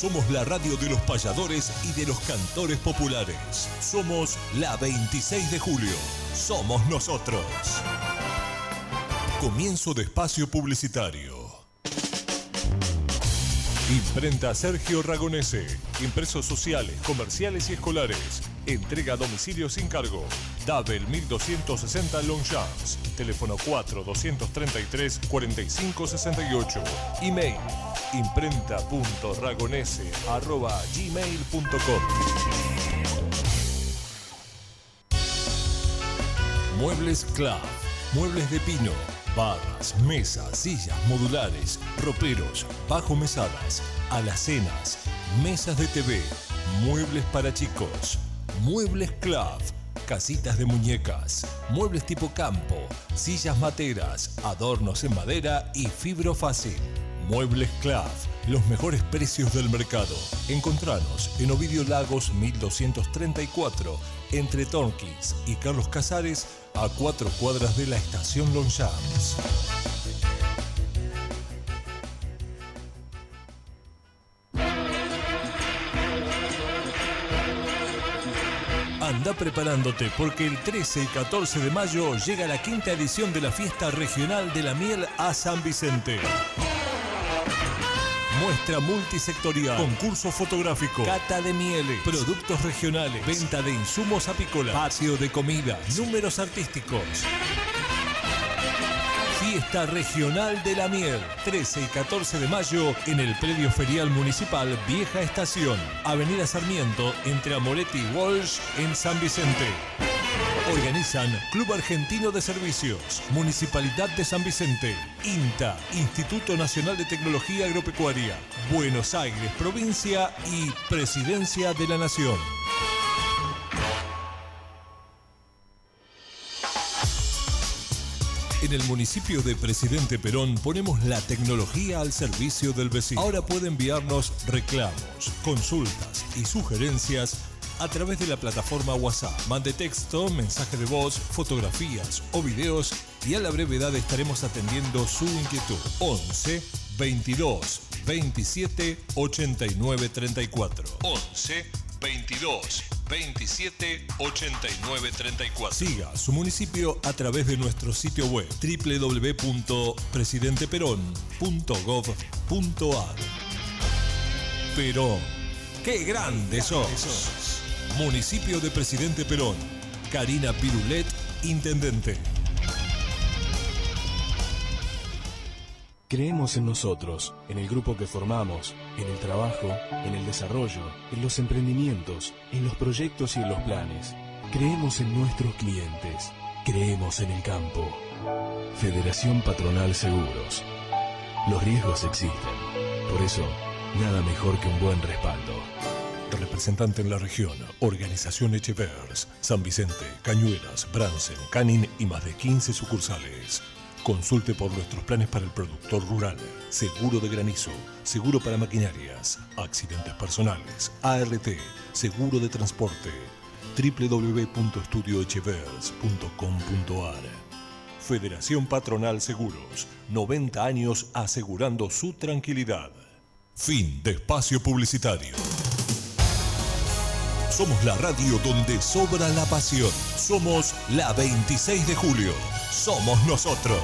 Somos la radio de los payadores y de los cantores populares. Somos la 26 de julio. Somos nosotros. Comienzo de espacio publicitario. Imprenta Sergio Ragonese. Impresos sociales, comerciales y escolares. Entrega a domicilio sin cargo. Dabel 1260 Longchamps. Teléfono 4-233-4568. Email imprenta.ragonese@gmail.com. Muebles Club. Muebles de pino. Barras, mesas, sillas modulares, roperos, bajo mesadas, alacenas, mesas de TV, muebles para chicos, Muebles Club, casitas de muñecas, muebles tipo campo, sillas materas, adornos en madera y fibro fácil. Muebles Club, los mejores precios del mercado. Encontranos en Ovidio Lagos 1234, entre Tornquís y Carlos Casares, a 4 cuadras de la estación Longchamps. Anda preparándote porque el 13 y 14 de mayo llega la 5ª edición de la Fiesta Regional de la Miel a San Vicente. Muestra multisectorial, concurso fotográfico, cata de mieles, productos regionales, venta de insumos apícolas, patio de comida, números artísticos. Fiesta Regional de la Miel, 13 y 14 de mayo en el Predio Ferial Municipal Vieja Estación, Avenida Sarmiento, entre Amoretti y Walsh, en San Vicente. Organizan Club Argentino de Servicios, Municipalidad de San Vicente, INTA, Instituto Nacional de Tecnología Agropecuaria, Buenos Aires, Provincia y Presidencia de la Nación. En el municipio de Presidente Perón ponemos la tecnología al servicio del vecino. Ahora puede enviarnos reclamos, consultas y sugerencias a través de la plataforma WhatsApp. Mande texto, mensaje de voz, fotografías o videos y a la brevedad estaremos atendiendo su inquietud. 11 22 27 89 34. 11 22 27 89 34. Siga su municipio a través de nuestro sitio web www.presidenteperón.gov.ar. Perón, ¡qué grande sos! Municipio de Presidente Perón. Karina Pirulet, Intendente. Creemos en nosotros, en el grupo que formamos, en el trabajo, en el desarrollo, en los emprendimientos, en los proyectos y en los planes. Creemos en nuestros clientes. Creemos en el campo. Federación Patronal Seguros. Los riesgos existen. Por eso, nada mejor que un buen respaldo. Representante en la región, Organización Echevers, San Vicente, Cañuelas, Bransen, Canin y más de 15 sucursales. Consulte por nuestros planes para el productor rural, seguro de granizo, seguro para maquinarias, accidentes personales, ART, seguro de transporte, www.estudioechevers.com.ar. Federación Patronal Seguros, 90 años asegurando su tranquilidad. Fin de espacio publicitario. Somos la radio donde sobra la pasión. Somos la 26 de julio. Somos nosotros.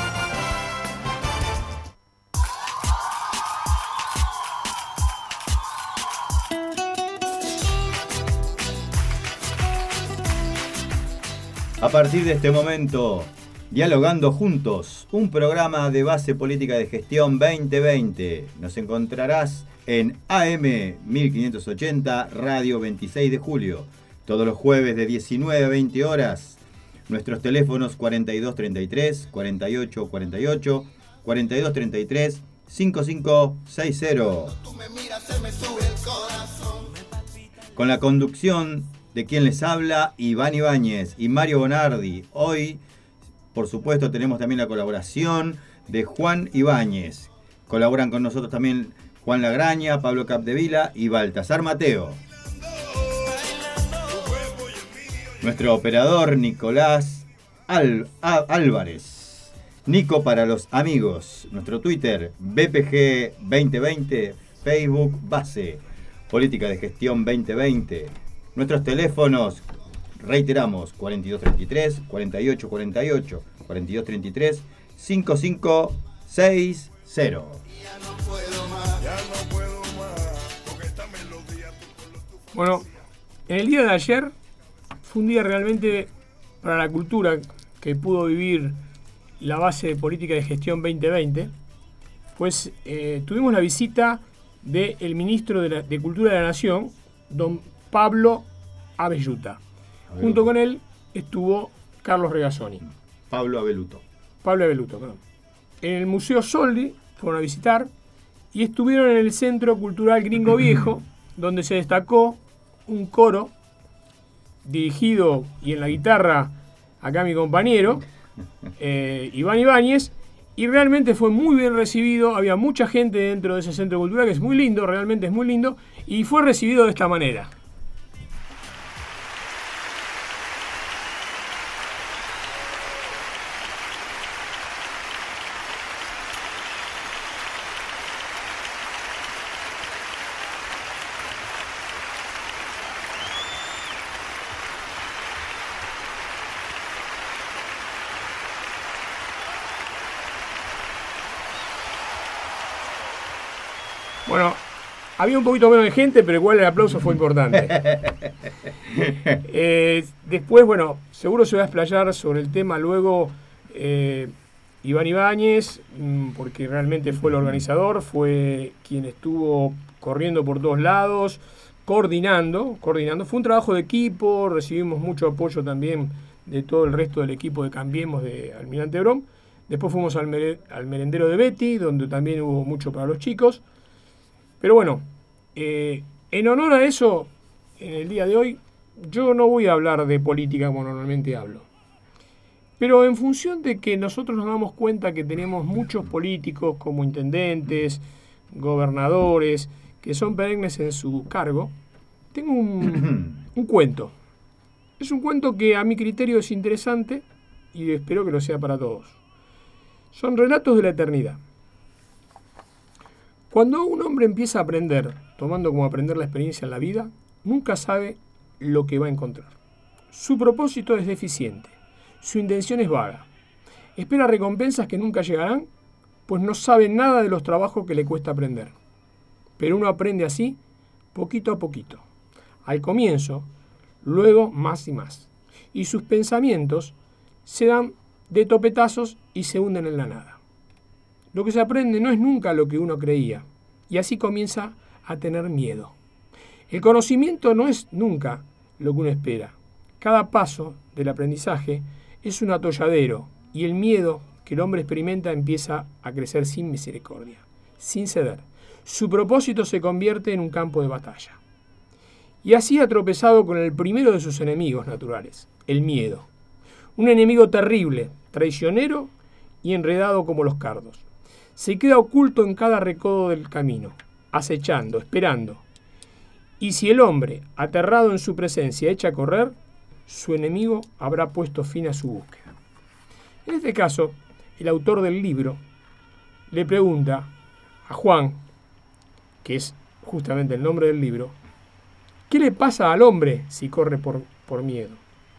A partir de este momento, Dialogando Juntos, un programa de base política de gestión 2020. Nos encontrarás en AM 1580, Radio 26 de julio, todos los jueves de 19 a 20 horas. Nuestros teléfonos 4233, 4848, 4233, 5560. Con la conducción de quien les habla, Iván Ibáñez y Mario Bonardi. Hoy, por supuesto, tenemos también la colaboración de Juan Ibáñez. Colaboran con nosotros también Juan Lagraña, Pablo Capdevila y Baltasar Mateo. Nuestro operador Nicolás Álvarez. Nico para los amigos. Nuestro Twitter BPG 2020. Facebook Base, Política de Gestión 2020. Nuestros teléfonos, reiteramos, 4233, 4848, 4233, 5560. Bueno, en el día de ayer fue un día realmente para la cultura que pudo vivir la base de Política de Gestión 2020, pues tuvimos la visita del ministro de Cultura de la Nación, don Pablo Abelluta. Junto con él estuvo Carlos Regazzoni. Pablo Abeluto, perdón. En el Museo Soldi fueron a visitar y estuvieron en el Centro Cultural Gringo Viejo, donde se destacó un coro dirigido, y en la guitarra acá mi compañero, Iván Ibáñez, y realmente fue muy bien recibido. Había mucha gente dentro de ese centro cultural, que es muy lindo, realmente es muy lindo, y fue recibido de esta manera. Bueno, había un poquito menos de gente, pero igual el aplauso fue importante. Después, bueno, seguro se va a explayar sobre el tema luego Iván Ibáñez, porque realmente fue el organizador, fue quien estuvo corriendo por todos lados, coordinando. Fue un trabajo de equipo, recibimos mucho apoyo también de todo el resto del equipo de Cambiemos de Almirante Brown. Después fuimos al merendero de Betty, donde también hubo mucho para los chicos. Pero bueno, en honor a eso, en el día de hoy, yo no voy a hablar de política como normalmente hablo. Pero en función de que nosotros nos damos cuenta que tenemos muchos políticos como intendentes, gobernadores, que son perennes en su cargo, tengo un cuento. Es un cuento que a mi criterio es interesante y espero que lo sea para todos. Son relatos de la eternidad. Cuando un hombre empieza a aprender, tomando como aprender la experiencia en la vida, nunca sabe lo que va a encontrar. Su propósito es deficiente, su intención es vaga. Espera recompensas que nunca llegarán, pues no sabe nada de los trabajos que le cuesta aprender. Pero uno aprende así, poquito a poquito. Al comienzo, luego más y más. Y sus pensamientos se dan de topetazos y se hunden en la nada. Lo que se aprende no es nunca lo que uno creía, y así comienza a tener miedo. El conocimiento no es nunca lo que uno espera. Cada paso del aprendizaje es un atolladero, y el miedo que el hombre experimenta empieza a crecer sin misericordia, sin ceder. Su propósito se convierte en un campo de batalla. Y así ha tropezado con el primero de sus enemigos naturales, el miedo. Un enemigo terrible, traicionero y enredado como los cardos. Se queda oculto en cada recodo del camino, acechando, esperando. Y si el hombre, aterrado en su presencia, echa a correr, su enemigo habrá puesto fin a su búsqueda. En este caso, el autor del libro le pregunta a Juan, que es justamente el nombre del libro, ¿qué le pasa al hombre si corre por miedo?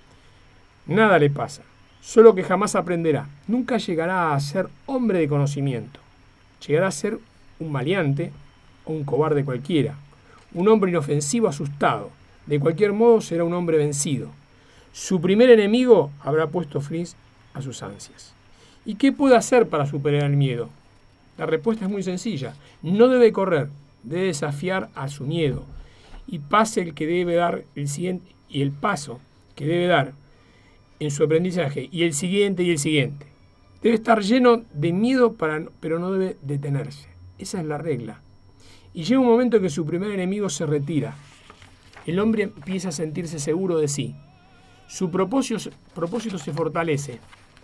Nada le pasa, solo que jamás aprenderá. Nunca llegará a ser hombre de conocimiento. Llegará a ser un maleante o un cobarde cualquiera, un hombre inofensivo asustado. De cualquier modo será un hombre vencido. Su primer enemigo habrá puesto fin a sus ansias. ¿Y qué puede hacer para superar el miedo? La respuesta es muy sencilla. No debe correr, debe desafiar a su miedo. Y pase el que debe dar el siguiente, y el paso que debe dar en su aprendizaje, y el siguiente y el siguiente. Debe estar lleno de miedo, pero no debe detenerse. Esa es la regla. Y llega un momento en que su primer enemigo se retira. El hombre empieza a sentirse seguro de sí. Su propósito se fortalece.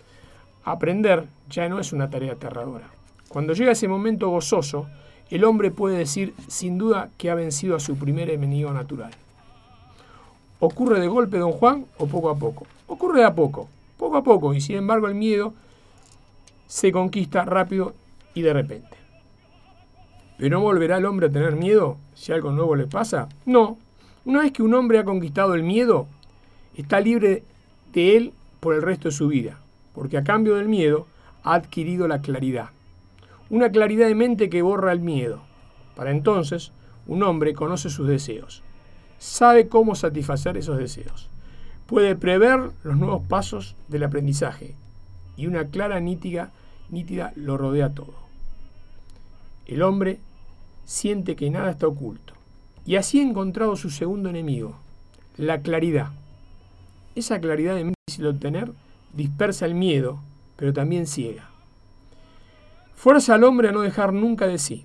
Aprender ya no es una tarea aterradora. Cuando llega ese momento gozoso, el hombre puede decir sin duda que ha vencido a su primer enemigo natural. ¿Ocurre de golpe, don Juan, o poco a poco? Ocurre de a poco a poco, y sin embargo el miedo se conquista rápido y de repente. ¿Pero no volverá el hombre a tener miedo si algo nuevo le pasa? No. Una vez que un hombre ha conquistado el miedo, está libre de él por el resto de su vida, porque a cambio del miedo ha adquirido la claridad. Una claridad de mente que borra el miedo. Para entonces, un hombre conoce sus deseos, sabe cómo satisfacer esos deseos, puede prever los nuevos pasos del aprendizaje y una clara nítida lo rodea todo. El hombre siente que nada está oculto y así ha encontrado su segundo enemigo, la claridad. Esa claridad de mente difícil de obtener dispersa el miedo, pero también ciega. Fuerza al hombre a no dejar nunca de sí.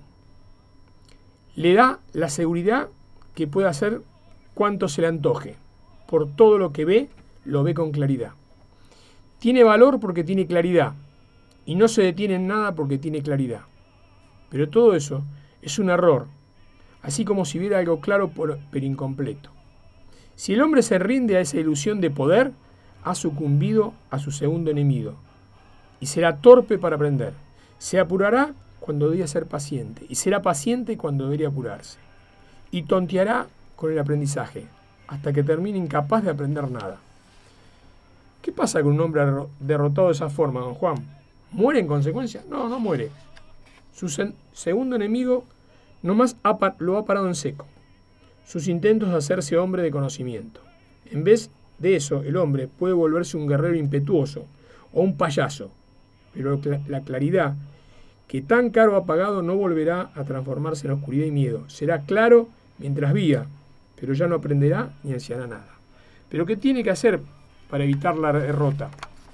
Le da la seguridad que puede hacer cuanto se le antoje. Por todo lo que ve, lo ve con claridad. Tiene valor porque tiene claridad, y no se detiene en nada porque tiene claridad. Pero todo eso es un error, así como si hubiera algo claro pero incompleto. Si el hombre se rinde a esa ilusión de poder, ha sucumbido a su segundo enemigo, y será torpe para aprender. Se apurará cuando debería ser paciente, y será paciente cuando debería apurarse. Y tonteará con el aprendizaje, hasta que termine incapaz de aprender nada. ¿Qué pasa con un hombre derrotado de esa forma, don Juan? ¿Muere en consecuencia? No, no muere. Su segundo enemigo nomás lo ha parado en seco. Sus intentos de hacerse hombre de conocimiento. En vez de eso, el hombre puede volverse un guerrero impetuoso o un payaso, pero la claridad que tan caro ha pagado no volverá a transformarse en oscuridad y miedo. Será claro mientras viva, pero ya no aprenderá ni ansiará nada. ¿Pero qué tiene que hacer para evitar la derrota?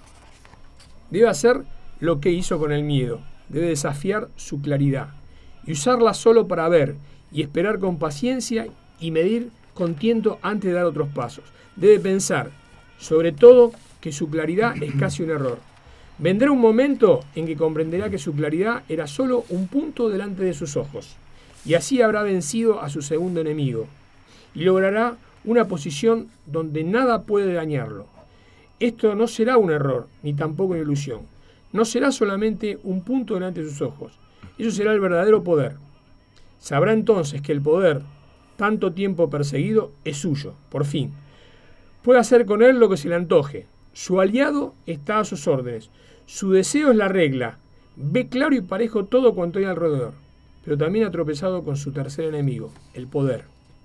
Debe hacer lo que hizo con el miedo. Debe desafiar su claridad y usarla solo para ver y esperar con paciencia y medir con tiento antes de dar otros pasos. Debe pensar, sobre todo, que su claridad es casi un error. Vendrá un momento en que comprenderá que su claridad era solo un punto delante de sus ojos, y así habrá vencido a su segundo enemigo, y logrará una posición donde nada puede dañarlo. Esto no será un error, ni tampoco una ilusión. No será solamente un punto delante de sus ojos. Eso será el verdadero poder. Sabrá entonces que el poder, tanto tiempo perseguido, es suyo, por fin. Puede hacer con él lo que se le antoje. Su aliado está a sus órdenes. Su deseo es la regla. Ve claro y parejo todo cuanto hay alrededor. Pero también ha tropezado con su tercer enemigo, el poder.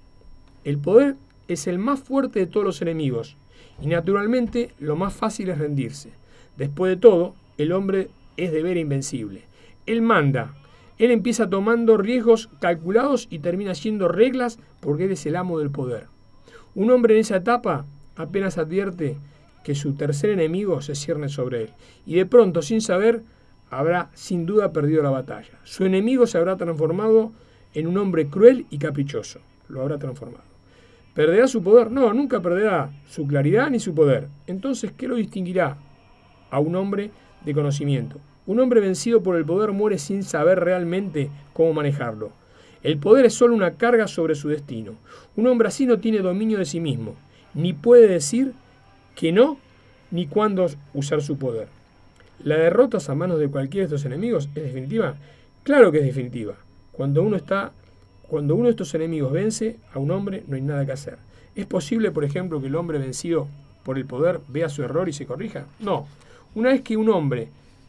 El poder es el más fuerte de todos los enemigos. Y naturalmente lo más fácil es rendirse. Después de todo, el hombre es de veras invencible. Él manda. Él empieza tomando riesgos calculados y termina haciendo reglas porque él es el amo del poder. Un hombre en esa etapa apenas advierte que su tercer enemigo se cierne sobre él. Y de pronto, sin saber, habrá sin duda perdido la batalla. Su enemigo se habrá transformado en un hombre cruel y caprichoso. Lo habrá transformado. ¿Perderá su poder? No, nunca perderá su claridad ni su poder. Entonces, ¿qué lo distinguirá a un hombre de conocimiento? Un hombre vencido por el poder muere sin saber realmente cómo manejarlo. El poder es solo una carga sobre su destino. Un hombre así no tiene dominio de sí mismo, ni puede decir que no, ni cuándo usar su poder. ¿La derrota a manos de cualquiera de estos enemigos es definitiva? Claro que es definitiva. Cuando uno de estos enemigos vence a un hombre, no hay nada que hacer. ¿Es posible, por ejemplo, que el hombre vencido por el poder vea su error y se corrija? No. Una vez que un hombre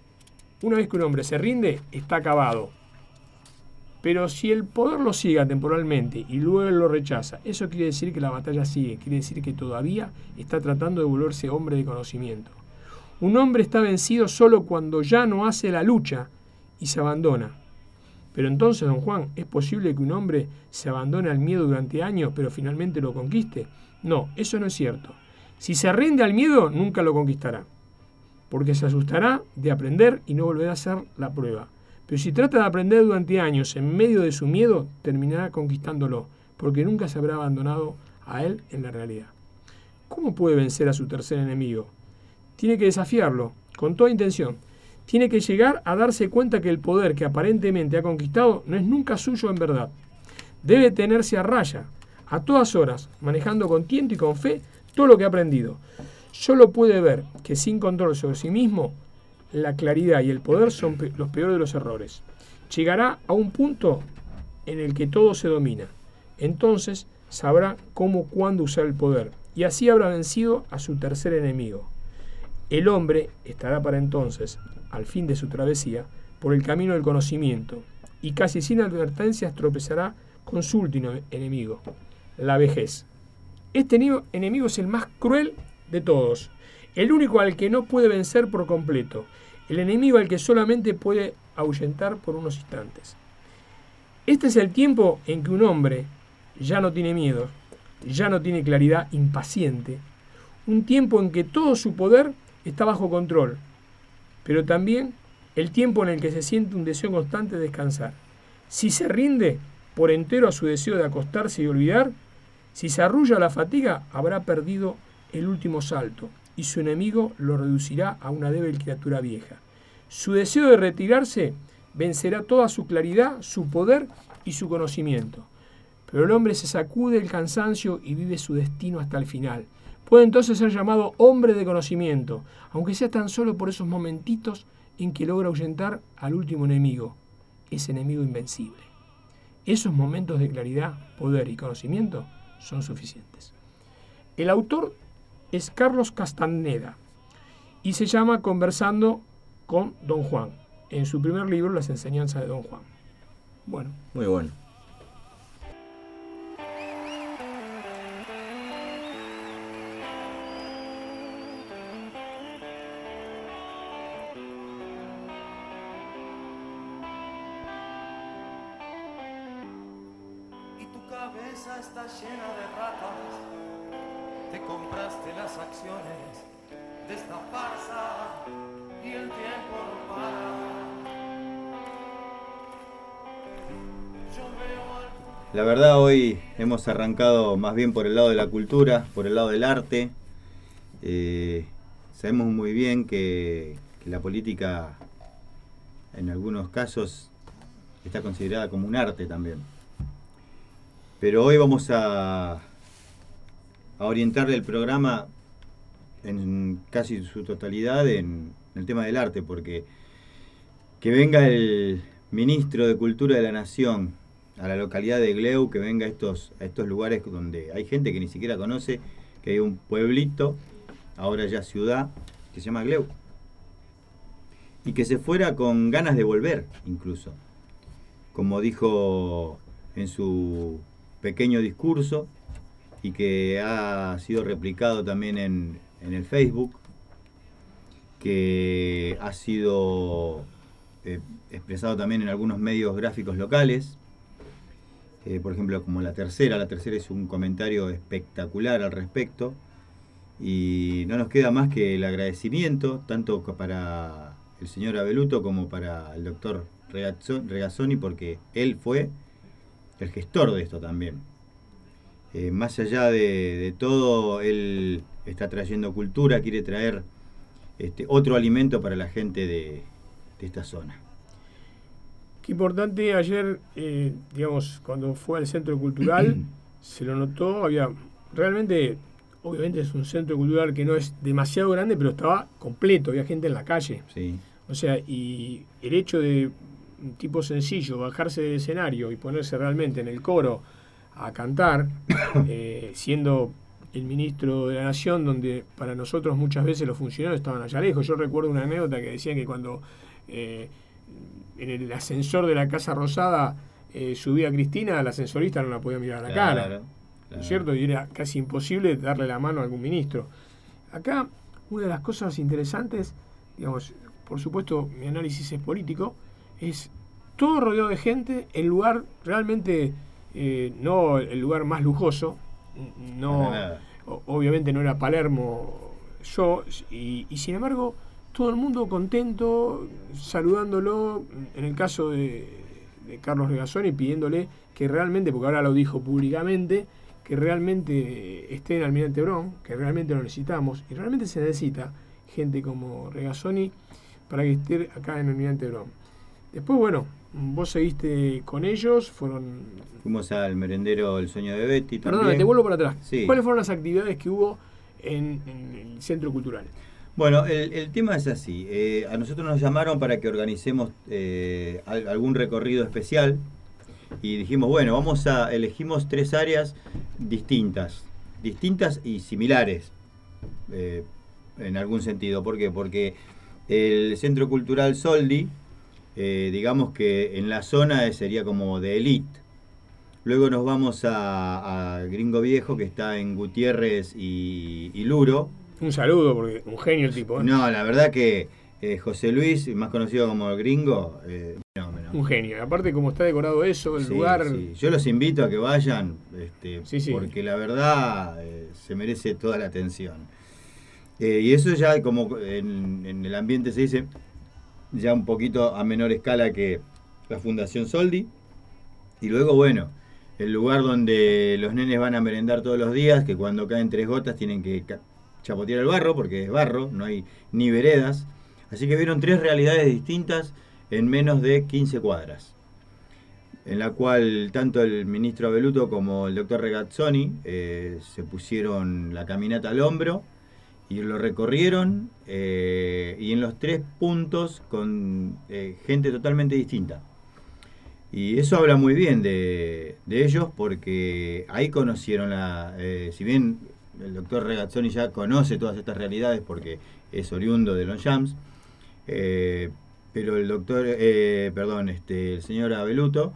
se rinde, está acabado. Pero si el poder lo siga temporalmente y luego lo rechaza, eso quiere decir que la batalla sigue, quiere decir que todavía está tratando de volverse hombre de conocimiento. Un hombre está vencido solo cuando ya no hace la lucha y se abandona. Pero entonces, don Juan, ¿es posible que un hombre se abandone al miedo durante años, pero finalmente lo conquiste? No, eso no es cierto. Si se rinde al miedo, nunca lo conquistará, porque se asustará de aprender y no volverá a hacer la prueba. Pero si trata de aprender durante años en medio de su miedo, terminará conquistándolo, porque nunca se habrá abandonado a él en la realidad. ¿Cómo puede vencer a su tercer enemigo? Tiene que desafiarlo, con toda intención. Tiene que llegar a darse cuenta que el poder que aparentemente ha conquistado no es nunca suyo en verdad. Debe tenerse a raya, a todas horas, manejando con tiento y con fe todo lo que ha aprendido. Solo puede ver que sin control sobre sí mismo, la claridad y el poder son los peores de los errores. Llegará a un punto en el que todo se domina. Entonces sabrá cómo, cuándo usar el poder, y así habrá vencido a su tercer enemigo. El hombre estará para entonces, al fin de su travesía, por el camino del conocimiento, y casi sin advertencias tropezará con su último enemigo, la vejez. Este enemigo es el más cruel de todos, el único al que no puede vencer por completo, el enemigo al que solamente puede ahuyentar por unos instantes. Este es el tiempo en que un hombre ya no tiene miedo, ya no tiene claridad, impaciente, un tiempo en que todo su poder está bajo control, pero también el tiempo en el que se siente un deseo constante de descansar. Si se rinde por entero a su deseo de acostarse y olvidar, si se arrulla a la fatiga, habrá perdido el último salto, y su enemigo lo reducirá a una débil criatura vieja. Su deseo de retirarse vencerá toda su claridad, su poder y su conocimiento. Pero el hombre se sacude el cansancio y vive su destino hasta el final. Puede entonces ser llamado hombre de conocimiento, aunque sea tan solo por esos momentitos en que logra ahuyentar al último enemigo, ese enemigo invencible. Esos momentos de claridad, poder y conocimiento son suficientes. El autor es Carlos Castaneda y se llama Conversando con Don Juan, en su primer libro, Las enseñanzas de Don Juan. Bueno. Muy bueno. Está llena de ratas, te compraste las acciones de esta farsa y el tiempo no para. La verdad, hoy hemos arrancado más bien por el lado de la cultura, por el lado del arte. Sabemos muy bien que la política en algunos casos está considerada como un arte también. Pero hoy vamos a orientarle el programa en casi su totalidad en el tema del arte, porque que venga el ministro de Cultura de la Nación a la localidad de Gleu, que venga a estos lugares donde hay gente que ni siquiera conoce, que hay un pueblito, ahora ya ciudad, que se llama Gleu, y que se fuera con ganas de volver, incluso, como dijo en su pequeño discurso, y que ha sido replicado también en el Facebook, que ha sido expresado también en algunos medios gráficos locales, por ejemplo como La Tercera es un comentario espectacular al respecto, y no nos queda más que el agradecimiento tanto para el señor Abeluto como para el doctor Regazzoni, porque él fue el gestor de esto también. Más allá de todo, él está trayendo cultura, quiere traer otro alimento para la gente de esta zona. Qué importante, ayer, cuando fue al centro cultural, se lo notó, había realmente, obviamente es un centro cultural que no es demasiado grande, pero estaba completo, había gente en la calle. Sí. O sea, y el hecho de un tipo sencillo, bajarse del escenario y ponerse realmente en el coro a cantar, siendo el ministro de la Nación, donde para nosotros muchas veces los funcionarios estaban allá lejos. Yo recuerdo una anécdota que decía que cuando en el ascensor de la Casa Rosada subía Cristina, la ascensorista no la podía mirar a la cara, ¿no es cierto? Y era casi imposible darle la mano a algún ministro. Acá, una de las cosas interesantes, por supuesto mi análisis es político, es todo rodeado de gente, el lugar realmente no el lugar más lujoso, no, obviamente no era Palermo y sin embargo todo el mundo contento, saludándolo, en el caso de Carlos Regazzoni, pidiéndole que realmente, porque ahora lo dijo públicamente, que realmente esté en Almirante Brown, que realmente lo necesitamos, y realmente se necesita gente como Regazzoni para que esté acá en Almirante Brown. Después, bueno, vos seguiste con ellos, fuimos al merendero El Sueño de Betty también. Perdón, te vuelvo para atrás. Sí. ¿Cuáles fueron las actividades que hubo en el centro cultural? Bueno, el tema es así. A nosotros nos llamaron para que organicemos algún recorrido especial y dijimos, bueno, elegimos 3 áreas distintas y similares, en algún sentido. ¿Por qué? Porque el Centro Cultural Soldi, digamos que en la zona sería como de élite. Luego nos vamos a Gringo Viejo, que está en Gutiérrez y Luro. Un saludo, porque un genio el tipo. No, la verdad que José Luis, más conocido como el Gringo, fenómeno. Un genio. Aparte, como está decorado eso, el Sí, lugar. sí. Yo los invito a que vayan, Sí. porque la verdad se merece toda la atención. Y eso ya como en el ambiente se dice, ya un poquito a menor escala que la Fundación Soldi. Y luego, bueno, el lugar donde los nenes van a merendar todos los días, que cuando caen 3 gotas tienen que chapotear el barro, porque es barro, no hay ni veredas. Así que vieron 3 realidades distintas en menos de 15 cuadras, en la cual tanto el ministro Abeluto como el doctor Regazzoni se pusieron la caminata al hombro y lo recorrieron, y en los 3 puntos con gente totalmente distinta. Y eso habla muy bien de ellos, porque ahí conocieron si bien el doctor Regazzoni ya conoce todas estas realidades porque es oriundo de Longchamps, pero el doctor, el señor Abeluto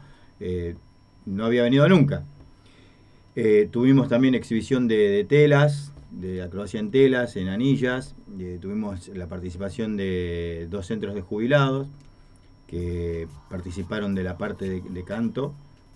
no había venido nunca. Tuvimos también exhibición de telas, de acrobacia en telas, en anillas. Tuvimos la participación de 2 centros de jubilados que participaron de la parte de canto,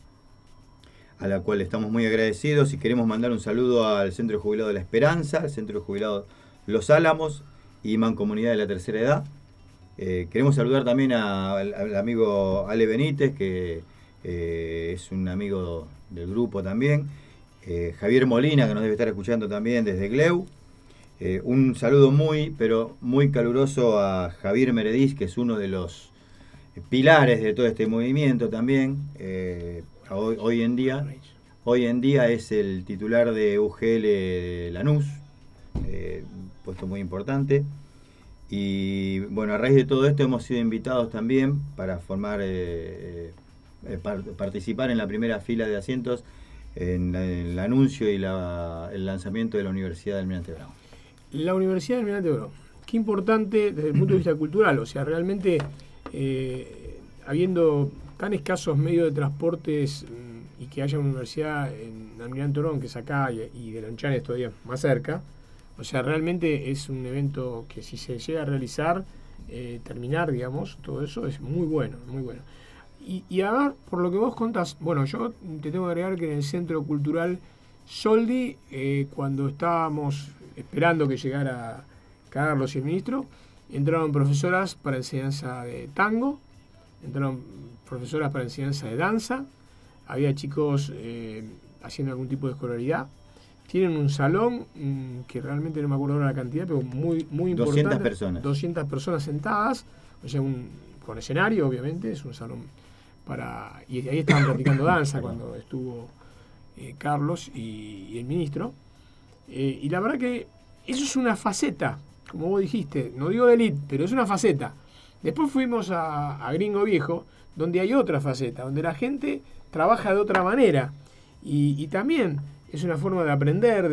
a la cual estamos muy agradecidos, y queremos mandar un saludo al Centro de Jubilados de La Esperanza, al Centro de Jubilados Los Álamos y Mancomunidad de la Tercera Edad. Queremos saludar también al amigo Ale Benítez, que es un amigo del grupo también, Javier Molina, que nos debe estar escuchando también desde Gleu. Un saludo pero muy caluroso a Javier Merediz, que es uno de los pilares de todo este movimiento también. Hoy en día es el titular de UGL Lanús, puesto muy importante. Y bueno, a raíz de todo esto hemos sido invitados también para participar en la primera fila de asientos en el anuncio y el lanzamiento de la Universidad del Almirante Brown. La Universidad del Almirante Brown, qué importante desde el punto de vista cultural. O sea, realmente, habiendo tan escasos medios de transportes y que haya una universidad en Almirante Brown, que es acá, y de Lonchán todavía más cerca, o sea, realmente es un evento que, si se llega a realizar, terminar, digamos, todo eso es muy bueno, muy bueno. Y a ver, por lo que vos contás, bueno, yo te tengo que agregar que en el Centro Cultural Soldi, cuando estábamos esperando que llegara Carlos y el ministro, entraron profesoras para enseñanza de tango, entraron profesoras para enseñanza de danza, había chicos haciendo algún tipo de escolaridad. Tienen un salón que realmente no me acuerdo ahora la cantidad, pero muy, muy importante. 200 personas. 200 personas sentadas, o sea, con escenario, obviamente, es un salón y ahí estaban practicando danza cuando estuvo Carlos y el ministro. Y la verdad que eso es una faceta, como vos dijiste, no digo de élite, pero es una faceta. Después fuimos a Gringo Viejo, donde hay otra faceta, donde la gente trabaja de otra manera. Y también es una forma de aprender,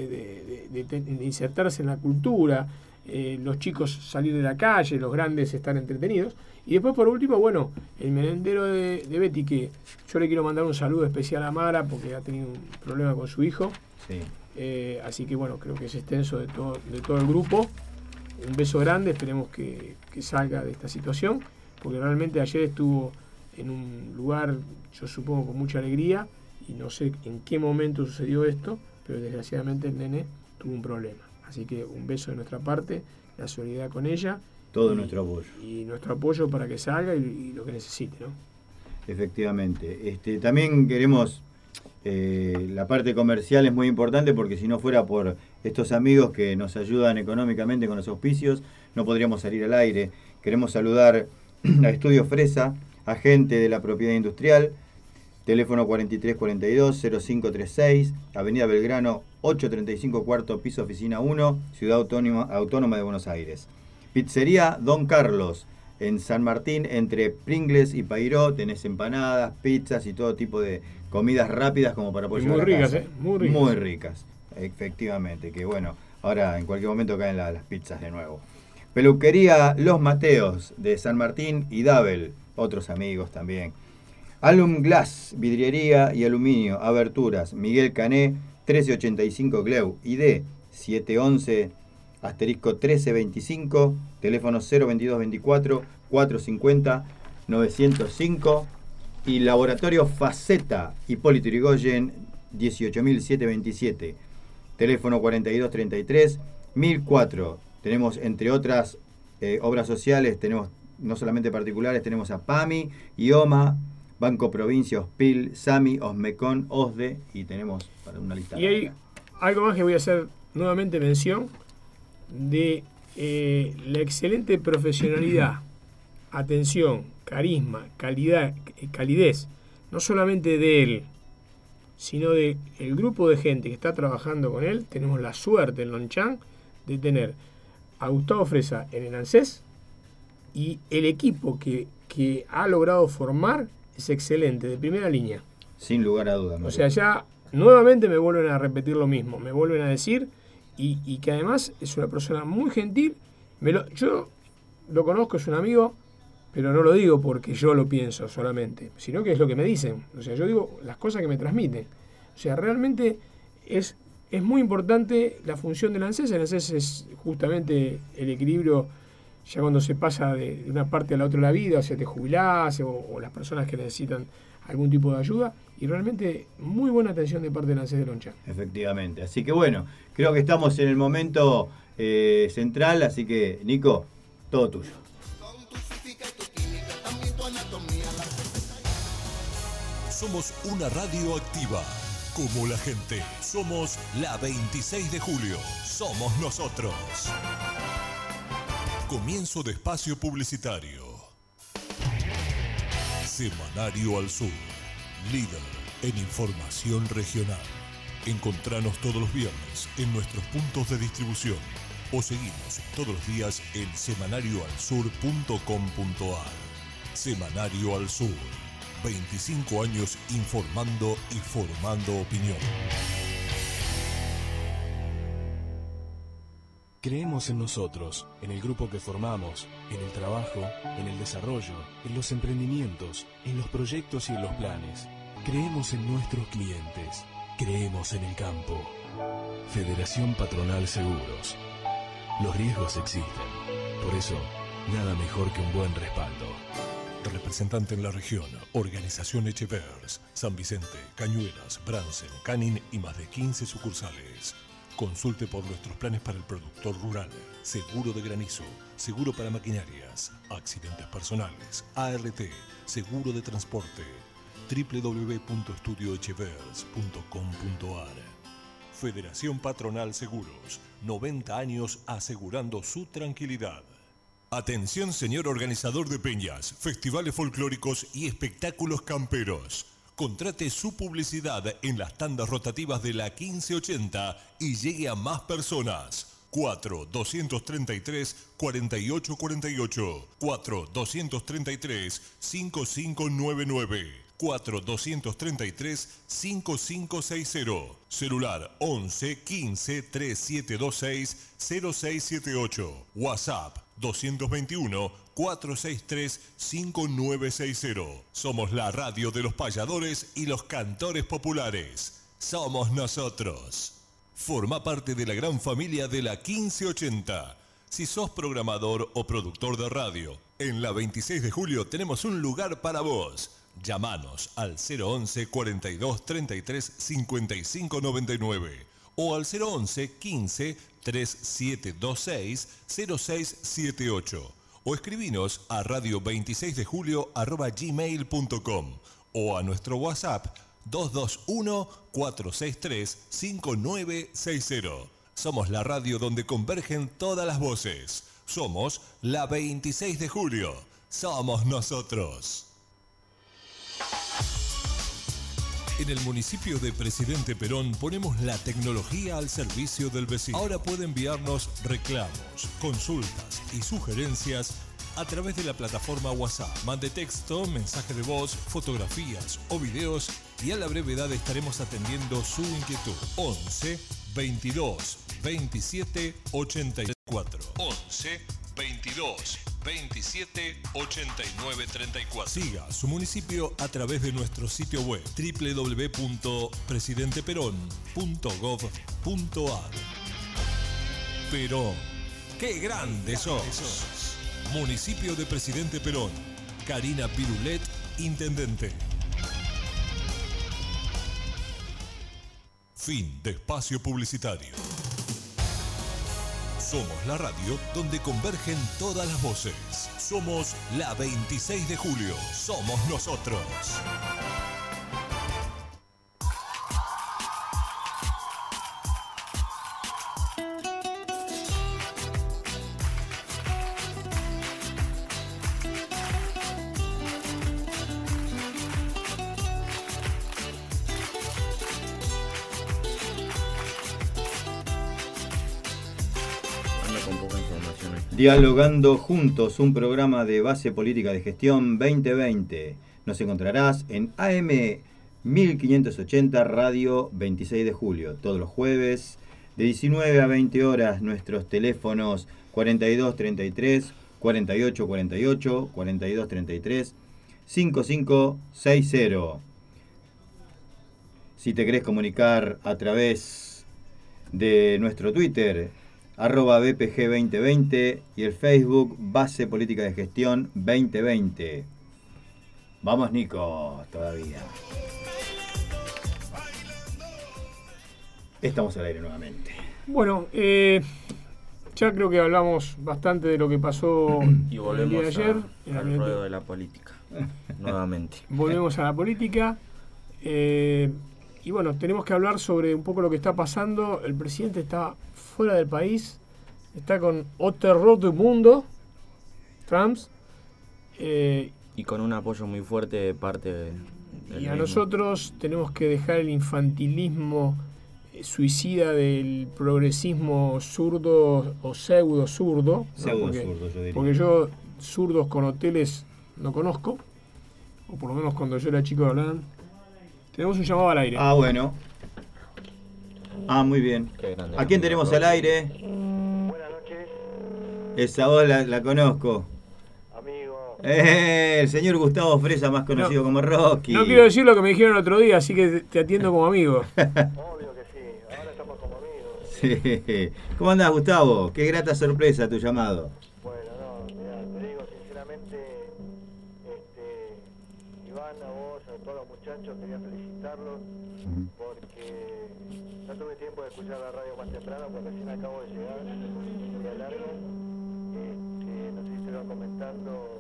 de insertarse en la cultura, los chicos salir de la calle, los grandes estar entretenidos. Y después, por último, bueno, el merendero de Betty, que yo le quiero mandar un saludo especial a Mara, porque ha tenido un problema con su hijo. Sí. Así que bueno, creo que es extenso de todo el grupo. Un beso grande, esperemos que salga de esta situación, porque realmente ayer estuvo en un lugar, yo supongo, con mucha alegría, y no sé en qué momento sucedió esto, pero desgraciadamente el nene tuvo un problema. Así que un beso de nuestra parte, la solidaridad con ella. Todo nuestro apoyo. Y nuestro apoyo para que salga y lo que necesite, ¿no? Efectivamente. También queremos, la parte comercial es muy importante, porque si no fuera por estos amigos que nos ayudan económicamente con los auspicios, no podríamos salir al aire. Queremos saludar a Estudio Fresa, agente de la propiedad industrial, teléfono 4342-0536, Avenida Belgrano 835, cuarto piso, oficina 1, Ciudad Autónoma de Buenos Aires. Pizzería Don Carlos, en San Martín, entre Pringles y Pairó, tenés empanadas, pizzas y todo tipo de comidas rápidas como para poder llevar a casa. Muy ricas. Muy ricas, efectivamente, que bueno, ahora en cualquier momento caen las pizzas de nuevo. Peluquería Los Mateos de San Martín y Dabel, otros amigos también. Alum Glass, vidriería y aluminio, aberturas, Miguel Cané, 1385 Gleu, ID 711-1325, teléfono 02224 450 905 y Laboratorio Faceta, Hipólito Yrigoyen 18727, teléfono 4233 1004. Tenemos, entre otras obras sociales, tenemos no solamente particulares, tenemos a PAMI, IOMA, Banco Provincia, OSPIL, SAMI, OSMECON, OSDE, y tenemos para una lista. Y hay algo más que voy a hacer nuevamente mención de la excelente profesionalidad, atención, carisma, calidez, no solamente de él, sino de el grupo de gente que está trabajando con él. Tenemos la suerte en Lonchan de tener a Gustavo Fresa en el ANSES, y el equipo que ha logrado formar es excelente, de primera línea. Sin lugar a dudas. O sea, ya nuevamente me vuelven a repetir lo mismo, me vuelven a decir, y que además es una persona muy gentil. Yo lo conozco, es un amigo, pero no lo digo porque yo lo pienso solamente, sino que es lo que me dicen. O sea, yo digo las cosas que me transmiten. O sea, realmente es muy importante la función del ANSES. El ANSES es justamente el equilibrio ya cuando se pasa de una parte a la otra de la vida, o sea, te jubilás, o las personas que necesitan algún tipo de ayuda, y realmente muy buena atención de parte del ANSES de Lonchan. Efectivamente. Así que bueno, creo que estamos en el momento central, así que Nico, todo tuyo. Somos una radio activa, como la gente. Somos la 26 de julio. Somos nosotros. Comienzo de espacio publicitario. Semanario al Sur, líder en información regional. Encontranos todos los viernes en nuestros puntos de distribución o seguimos todos los días en semanarioalsur.com.ar. Semanario al Sur, 25 años informando y formando opinión. Creemos en nosotros, en el grupo que formamos, en el trabajo, en el desarrollo, en los emprendimientos, en los proyectos y en los planes. Creemos en nuestros clientes. Creemos en el campo. Federación Patronal Seguros. Los riesgos existen. Por eso, nada mejor que un buen respaldo. Representante en la región, Organización Echevers, San Vicente, Cañuelas, Bransen, Canin y más de 15 sucursales. Consulte por nuestros planes para el productor rural, seguro de granizo, seguro para maquinarias, accidentes personales, ART, seguro de transporte, www.estudioechevers.com.ar. Federación Patronal Seguros, 90 años asegurando su tranquilidad. Atención, señor organizador de peñas, festivales folclóricos y espectáculos camperos. Contrate su publicidad en las tandas rotativas de la 1580 y llegue a más personas. 4-233-4848, 4-233-5599, 4-233-5560, celular 11-15-3726-0678, WhatsApp 221-463-5960. Somos la radio de los payadores y los cantores populares. Somos nosotros. Forma parte de la gran familia de la 1580. Si sos programador o productor de radio, en la 26 de julio tenemos un lugar para vos. Llámanos al 011 42 33 55 99 o al 011 15 3726 0678 o escribinos a radio26dejulio@gmail.com o a nuestro WhatsApp 221-463-5960. Somos la radio donde convergen todas las voces. Somos la 26 de julio. Somos nosotros. En el municipio de Presidente Perón ponemos la tecnología al servicio del vecino. Ahora puede enviarnos reclamos, consultas y sugerencias a través de la plataforma WhatsApp. Mande texto, mensaje de voz, fotografías o videos y a la brevedad estaremos atendiendo su inquietud. 11 22 27 84. 11 22 27 89 34. Siga su municipio a través de nuestro sitio web www.presidenteperón.gov.ar. Perón, qué grande sos. Municipio de Presidente Perón. Karina Pirulet, intendente. Fin de espacio publicitario. Somos la radio donde convergen todas las voces. Somos la 26 de julio. Somos nosotros. Dialogando Juntos, un programa de base política de gestión 2020. Nos encontrarás en AM 1580 Radio 26 de julio, todos los jueves, de 19 a 20 horas. Nuestros teléfonos 4233, 4848, 4233, 5560. Si te querés comunicar a través de nuestro Twitter, @BPG2020 y el Facebook Base Política de Gestión 2020. Vamos, Nico, todavía. Estamos al aire nuevamente. Bueno, ya creo que hablamos bastante de lo que pasó y el día de ayer. al ruedo de la política, nuevamente. Volvemos a la política. Y bueno, tenemos que hablar sobre un poco lo que está pasando. El presidente está fuera del país, está con otro del mundo, Trump. Y con un apoyo muy fuerte de parte del Y a mismo. Nosotros tenemos que dejar el infantilismo suicida del progresismo zurdo o pseudo zurdo. Pseudo zurdo, yo diría. Porque yo zurdos con hoteles no conozco, o por lo menos cuando yo era chico hablaban. Tenemos un llamado al aire. Ah, bueno. Ah, muy bien. Qué grande. ¿A quién tenemos al aire? Buenas noches, Esa voz la conozco. amigo. El señor Gustavo Fresa, más conocido como Rocky. No quiero decir lo que me dijeron el otro día, así que te atiendo como amigo. Obvio que sí, ahora estamos como amigos. Sí. ¿Cómo andás, Gustavo? Qué grata sorpresa tu llamado. Bueno, no, mirá, te digo sinceramente, Iván, a vos, a todos los muchachos, quería felicitarlos porque no tuve tiempo de escuchar la radio más temprano porque recién acabo de llegar, un día largo. No sé si te lo comentando.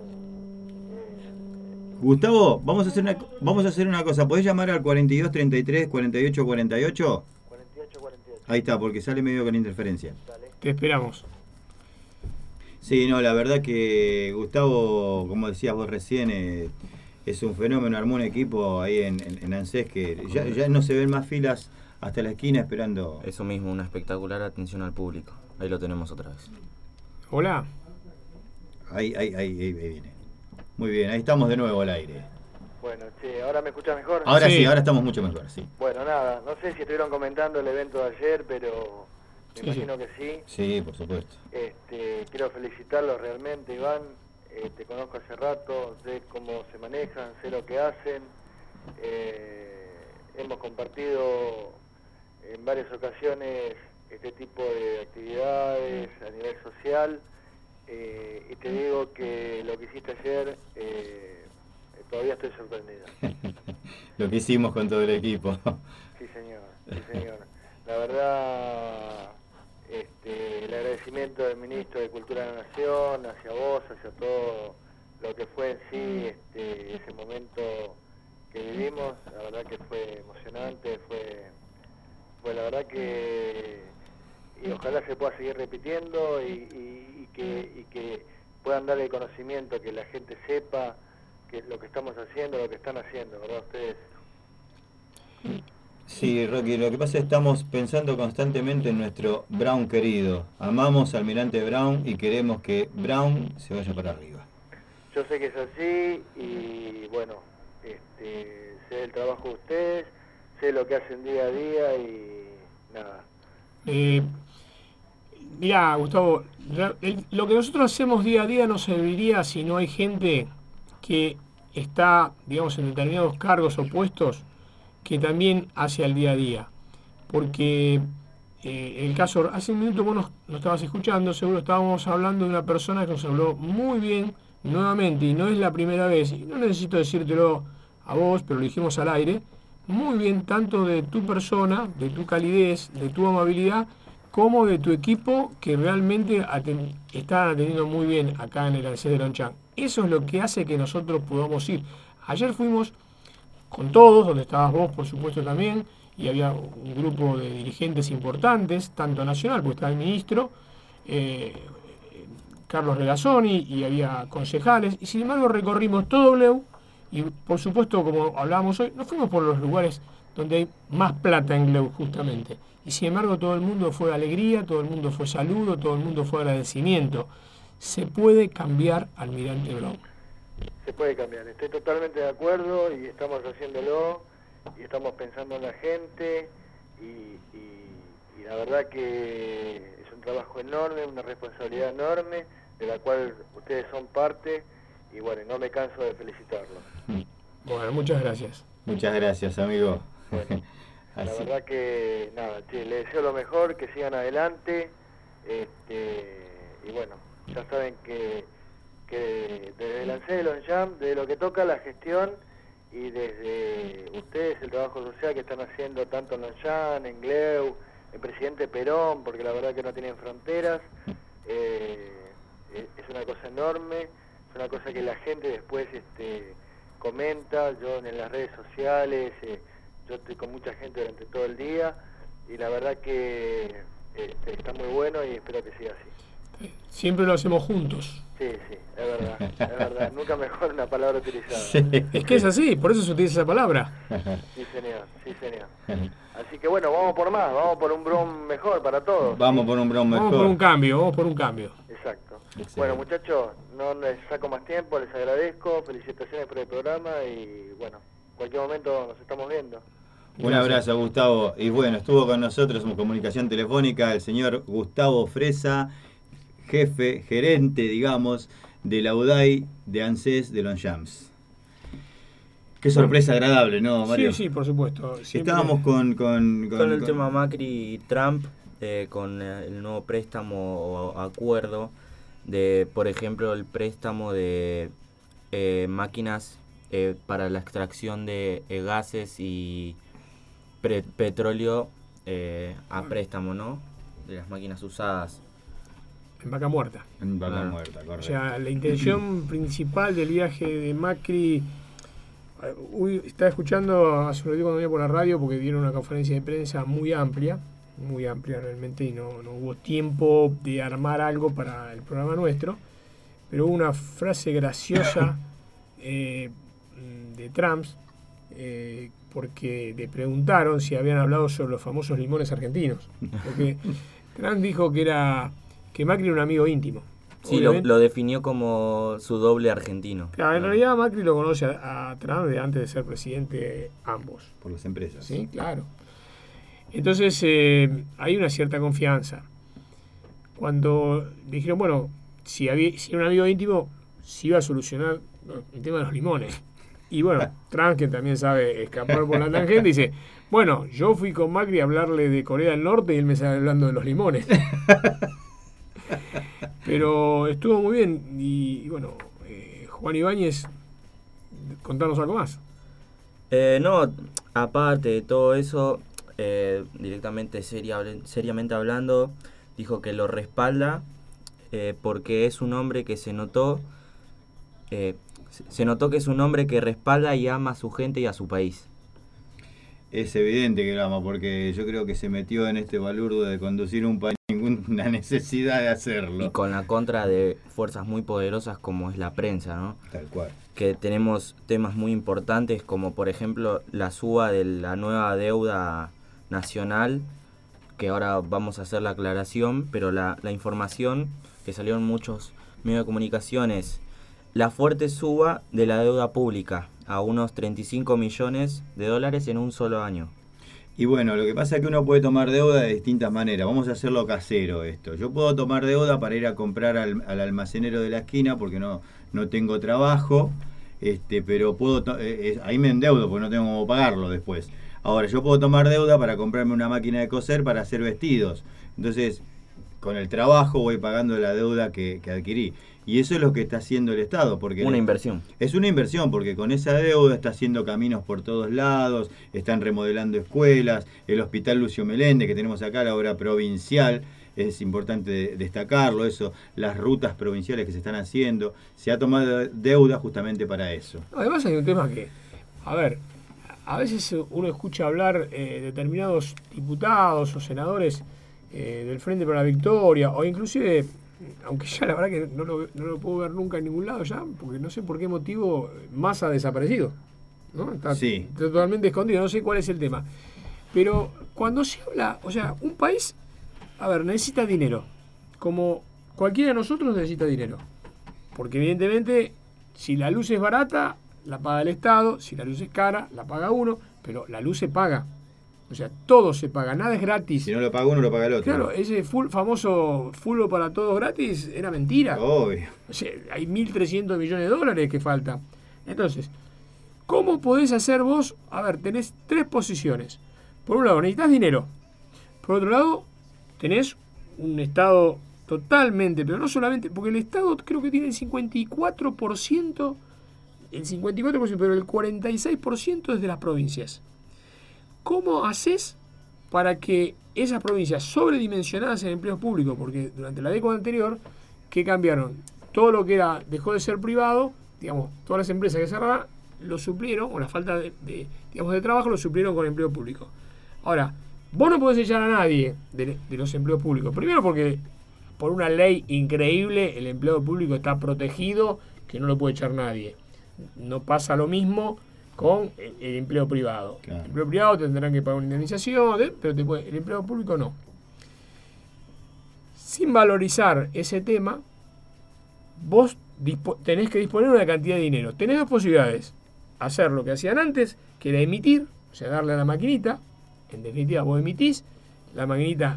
Gustavo, vamos a hacer una cosa. ¿Podés llamar al 4233 4848? 48. Ahí está, porque sale medio con interferencia. Dale. Te esperamos. Sí, no, la verdad que Gustavo, como decías vos recién, es un fenómeno. Armó un equipo ahí en ANSES que ya no se ven más filas hasta la esquina esperando. Eso mismo, una espectacular atención al público. Ahí lo tenemos otra vez. Hola. Ahí viene. Muy bien, ahí estamos de nuevo al aire. Bueno, che, ¿ahora me escuchas mejor? Ahora Sí. sí, ahora estamos mucho mejor, sí. Bueno, nada, no sé si estuvieron comentando el evento de ayer, pero me Sí, imagino que sí. Sí, por supuesto. Quiero felicitarlos realmente, Iván. Te conozco hace rato, sé cómo se manejan, sé lo que hacen. Hemos compartido en varias ocasiones este tipo de actividades a nivel social. Y te digo que lo que hiciste ayer, todavía estoy sorprendido. Lo que hicimos con todo el equipo. Sí, señor, sí, señor. La verdad, el agradecimiento del Ministro de Cultura de la Nación, hacia vos, hacia todo lo que fue en sí ese momento que vivimos, la verdad que fue emocionante, fue la verdad que, y ojalá se pueda seguir repitiendo y que puedan dar el conocimiento, que la gente sepa que lo que estamos haciendo, lo que están haciendo, ¿verdad ustedes? Sí, Rocky, lo que pasa es que estamos pensando constantemente en nuestro Brown querido. Amamos al Almirante Brown y queremos que Brown se vaya para arriba. Yo sé que es así y bueno, sé el trabajo de ustedes, sé lo que hacen día a día y nada. Mirá, Gustavo, lo que nosotros hacemos día a día no serviría si no hay gente que está, digamos, en determinados cargos o puestos que también hace al día a día. Porque el caso, hace un minuto vos nos estabas escuchando, seguro estábamos hablando de una persona que nos habló muy bien, nuevamente, y no es la primera vez, y no necesito decírtelo a vos, pero lo dijimos al aire, muy bien tanto de tu persona, de tu calidez, de tu amabilidad, como de tu equipo que realmente están atendiendo muy bien acá en el ANSES de Longchamp. Eso es lo que hace que nosotros podamos ir. Ayer fuimos con todos, donde estabas vos por supuesto también, y había un grupo de dirigentes importantes, tanto nacional, porque estaba el ministro, Carlos Regazzoni, y había concejales, y sin embargo recorrimos todo Gleu, y por supuesto, como hablábamos hoy, nos fuimos por los lugares donde hay más plata en Gleu justamente, y sin embargo todo el mundo fue alegría, todo el mundo fue saludo, todo el mundo fue agradecimiento. Se puede cambiar Almirante Brown. Se puede cambiar, estoy totalmente de acuerdo y estamos haciéndolo y estamos pensando en la gente y la verdad que es un trabajo enorme, una responsabilidad enorme de la cual ustedes son parte y bueno, no me canso de felicitarlos. Bueno, muchas gracias. Muchas gracias, amigo. Bueno, la verdad que nada, les deseo lo mejor, que sigan adelante y bueno, ya saben que desde el ANSES de Longchamp, de lo que toca la gestión y desde ustedes el trabajo social que están haciendo tanto en Longchamp, en Gleu, el presidente Perón, porque la verdad que no tienen fronteras, es una cosa enorme, es una cosa que la gente después comenta, yo en las redes sociales, yo estoy con mucha gente durante todo el día y la verdad que está muy bueno y espero que siga así. Siempre lo hacemos juntos. Sí, es verdad, nunca mejor una palabra utilizada. Sí. Es que es así, por eso se utiliza esa palabra. Sí, señor. Así que bueno, vamos por más, vamos por un Brown mejor para todos. Vamos por un Brown mejor. Vamos por un cambio. Exacto. Excelente. Bueno, muchachos, no les saco más tiempo, les agradezco, felicitaciones por el programa y bueno, en cualquier momento nos estamos viendo. Un abrazo, Gustavo. Y bueno, estuvo con nosotros en comunicación telefónica el señor Gustavo Fresa, gerente, digamos, de la UDAI de ANSES de Longchamp. Qué sorpresa agradable, ¿no, Mario? Sí, por supuesto. Siempre... Estábamos con el tema Macri y Trump, con el nuevo préstamo o acuerdo de, por ejemplo, el préstamo de máquinas para la extracción de gases y petróleo a préstamo, ¿no? De las máquinas usadas. En Vaca Muerta. En Vaca Muerta, correcto. O sea, la intención principal del viaje de Macri... estaba escuchando hace un ratito cuando venía por la radio porque dieron una conferencia de prensa muy amplia realmente, y no hubo tiempo de armar algo para el programa nuestro, pero hubo una frase graciosa de Trump, porque le preguntaron si habían hablado sobre los famosos limones argentinos, porque Trump dijo que Macri era un amigo íntimo. Sí, lo definió como su doble argentino. Claro, en realidad Macri lo conoce a Trump de antes de ser presidente ambos. Por las empresas. Sí, claro. Entonces hay una cierta confianza. Cuando dijeron, bueno, si era un amigo íntimo, si iba a solucionar el tema de los limones. Y bueno, Trump, que también sabe escapar por la tangente, dice, bueno, yo fui con Macri a hablarle de Corea del Norte y él me estaba hablando de los limones. Pero estuvo muy bien. Y bueno, Juan Ibáñez, contanos algo más. No, aparte de todo eso, directamente seriamente hablando, dijo que lo respalda porque es un hombre que se notó que es un hombre que respalda y ama a su gente y a su país. Es evidente que lo ama, porque yo creo que se metió en este balurdo de conducir un país sin ninguna necesidad de hacerlo. Y con la contra de fuerzas muy poderosas como es la prensa, ¿no? Tal cual. Que tenemos temas muy importantes como por ejemplo la suba de la nueva deuda nacional, que ahora vamos a hacer la aclaración, pero la información que salió en muchos medios de comunicaciones, la fuerte suba de la deuda pública a unos 35 millones de dólares en un solo año. Y bueno, lo que pasa es que uno puede tomar deuda de distintas maneras. Vamos a hacerlo casero esto. Yo puedo tomar deuda para ir a comprar al almacenero de la esquina porque no tengo trabajo, pero puedo ahí me endeudo porque no tengo cómo pagarlo después. Ahora, yo puedo tomar deuda para comprarme una máquina de coser para hacer vestidos. Entonces, con el trabajo voy pagando la deuda que adquirí. Y eso es lo que está haciendo el Estado. Porque una inversión. Es una inversión, porque con esa deuda está haciendo caminos por todos lados, están remodelando escuelas, el Hospital Lucio Meléndez, que tenemos acá, la obra provincial, es importante destacarlo, eso, las rutas provinciales que se están haciendo, se ha tomado deuda justamente para eso. Además hay un tema que, a ver, a veces uno escucha hablar determinados diputados o senadores del Frente para la Victoria, o inclusive, aunque ya la verdad que no lo puedo ver nunca en ningún lado ya, porque no sé por qué motivo Massa ha desaparecido, ¿no? Está totalmente escondido, no sé cuál es el tema. Pero cuando se habla, o sea, un país, a ver, necesita dinero, como cualquiera de nosotros necesita dinero, porque evidentemente si la luz es barata, la paga el Estado, si la luz es cara, la paga uno, pero la luz se paga. O sea, todo se paga, nada es gratis. Si no lo paga uno, lo paga el otro. Claro, ese famoso fútbol para todos gratis era mentira. Obvio. O sea, hay 1.300 millones de dólares que faltan. Entonces, ¿cómo podés hacer vos? A ver, tenés tres posiciones. Por un lado, necesitas dinero. Por otro lado, tenés un Estado totalmente, pero no solamente, porque el Estado creo que tiene el 54%, pero el 46% es de las provincias. ¿Cómo haces para que esas provincias sobredimensionadas en empleos públicos, porque durante la década anterior, ¿qué cambiaron? Todo lo que dejó de ser privado, digamos, todas las empresas que cerraban, lo suplieron, o la falta de trabajo, lo suplieron con empleo público. Ahora, vos no podés echar a nadie de los empleos públicos. Primero porque por una ley increíble el empleo público está protegido, que no lo puede echar nadie. No pasa lo mismo con el empleo privado. Claro. El empleo privado tendrán que pagar una indemnización, pero el empleo público no. Sin valorizar ese tema, vos tenés que disponer de una cantidad de dinero. Tenés dos posibilidades. Hacer lo que hacían antes, que era emitir, o sea, darle a la maquinita. En definitiva, vos emitís, la maquinita,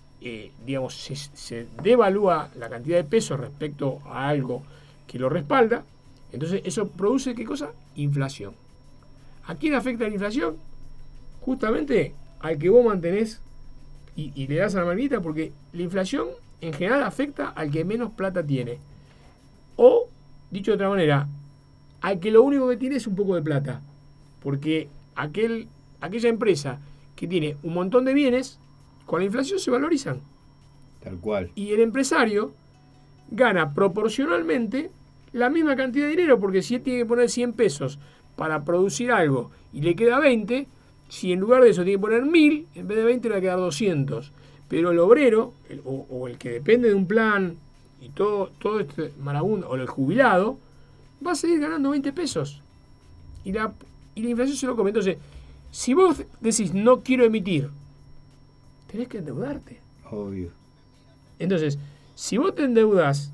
se devalúa la cantidad de pesos respecto a algo que lo respalda. Entonces, eso produce, ¿qué cosa? Inflación. ¿A quién afecta la inflación? Justamente al que vos mantenés y le das a la maquinita, porque la inflación en general afecta al que menos plata tiene. O, dicho de otra manera, al que lo único que tiene es un poco de plata. Porque aquella empresa que tiene un montón de bienes, con la inflación se valorizan. Tal cual. Y el empresario gana proporcionalmente la misma cantidad de dinero, porque si él tiene que poner 100 pesos para producir algo y le queda 20, si en lugar de eso tiene que poner 1.000, en vez de 20 le va a quedar 200. Pero el obrero, o el que depende de un plan, y todo este marabundo, o el jubilado, va a seguir ganando 20 pesos. Y la inflación se lo come. Entonces, si vos decís no quiero emitir, tenés que endeudarte. Obvio. Entonces, si vos te endeudas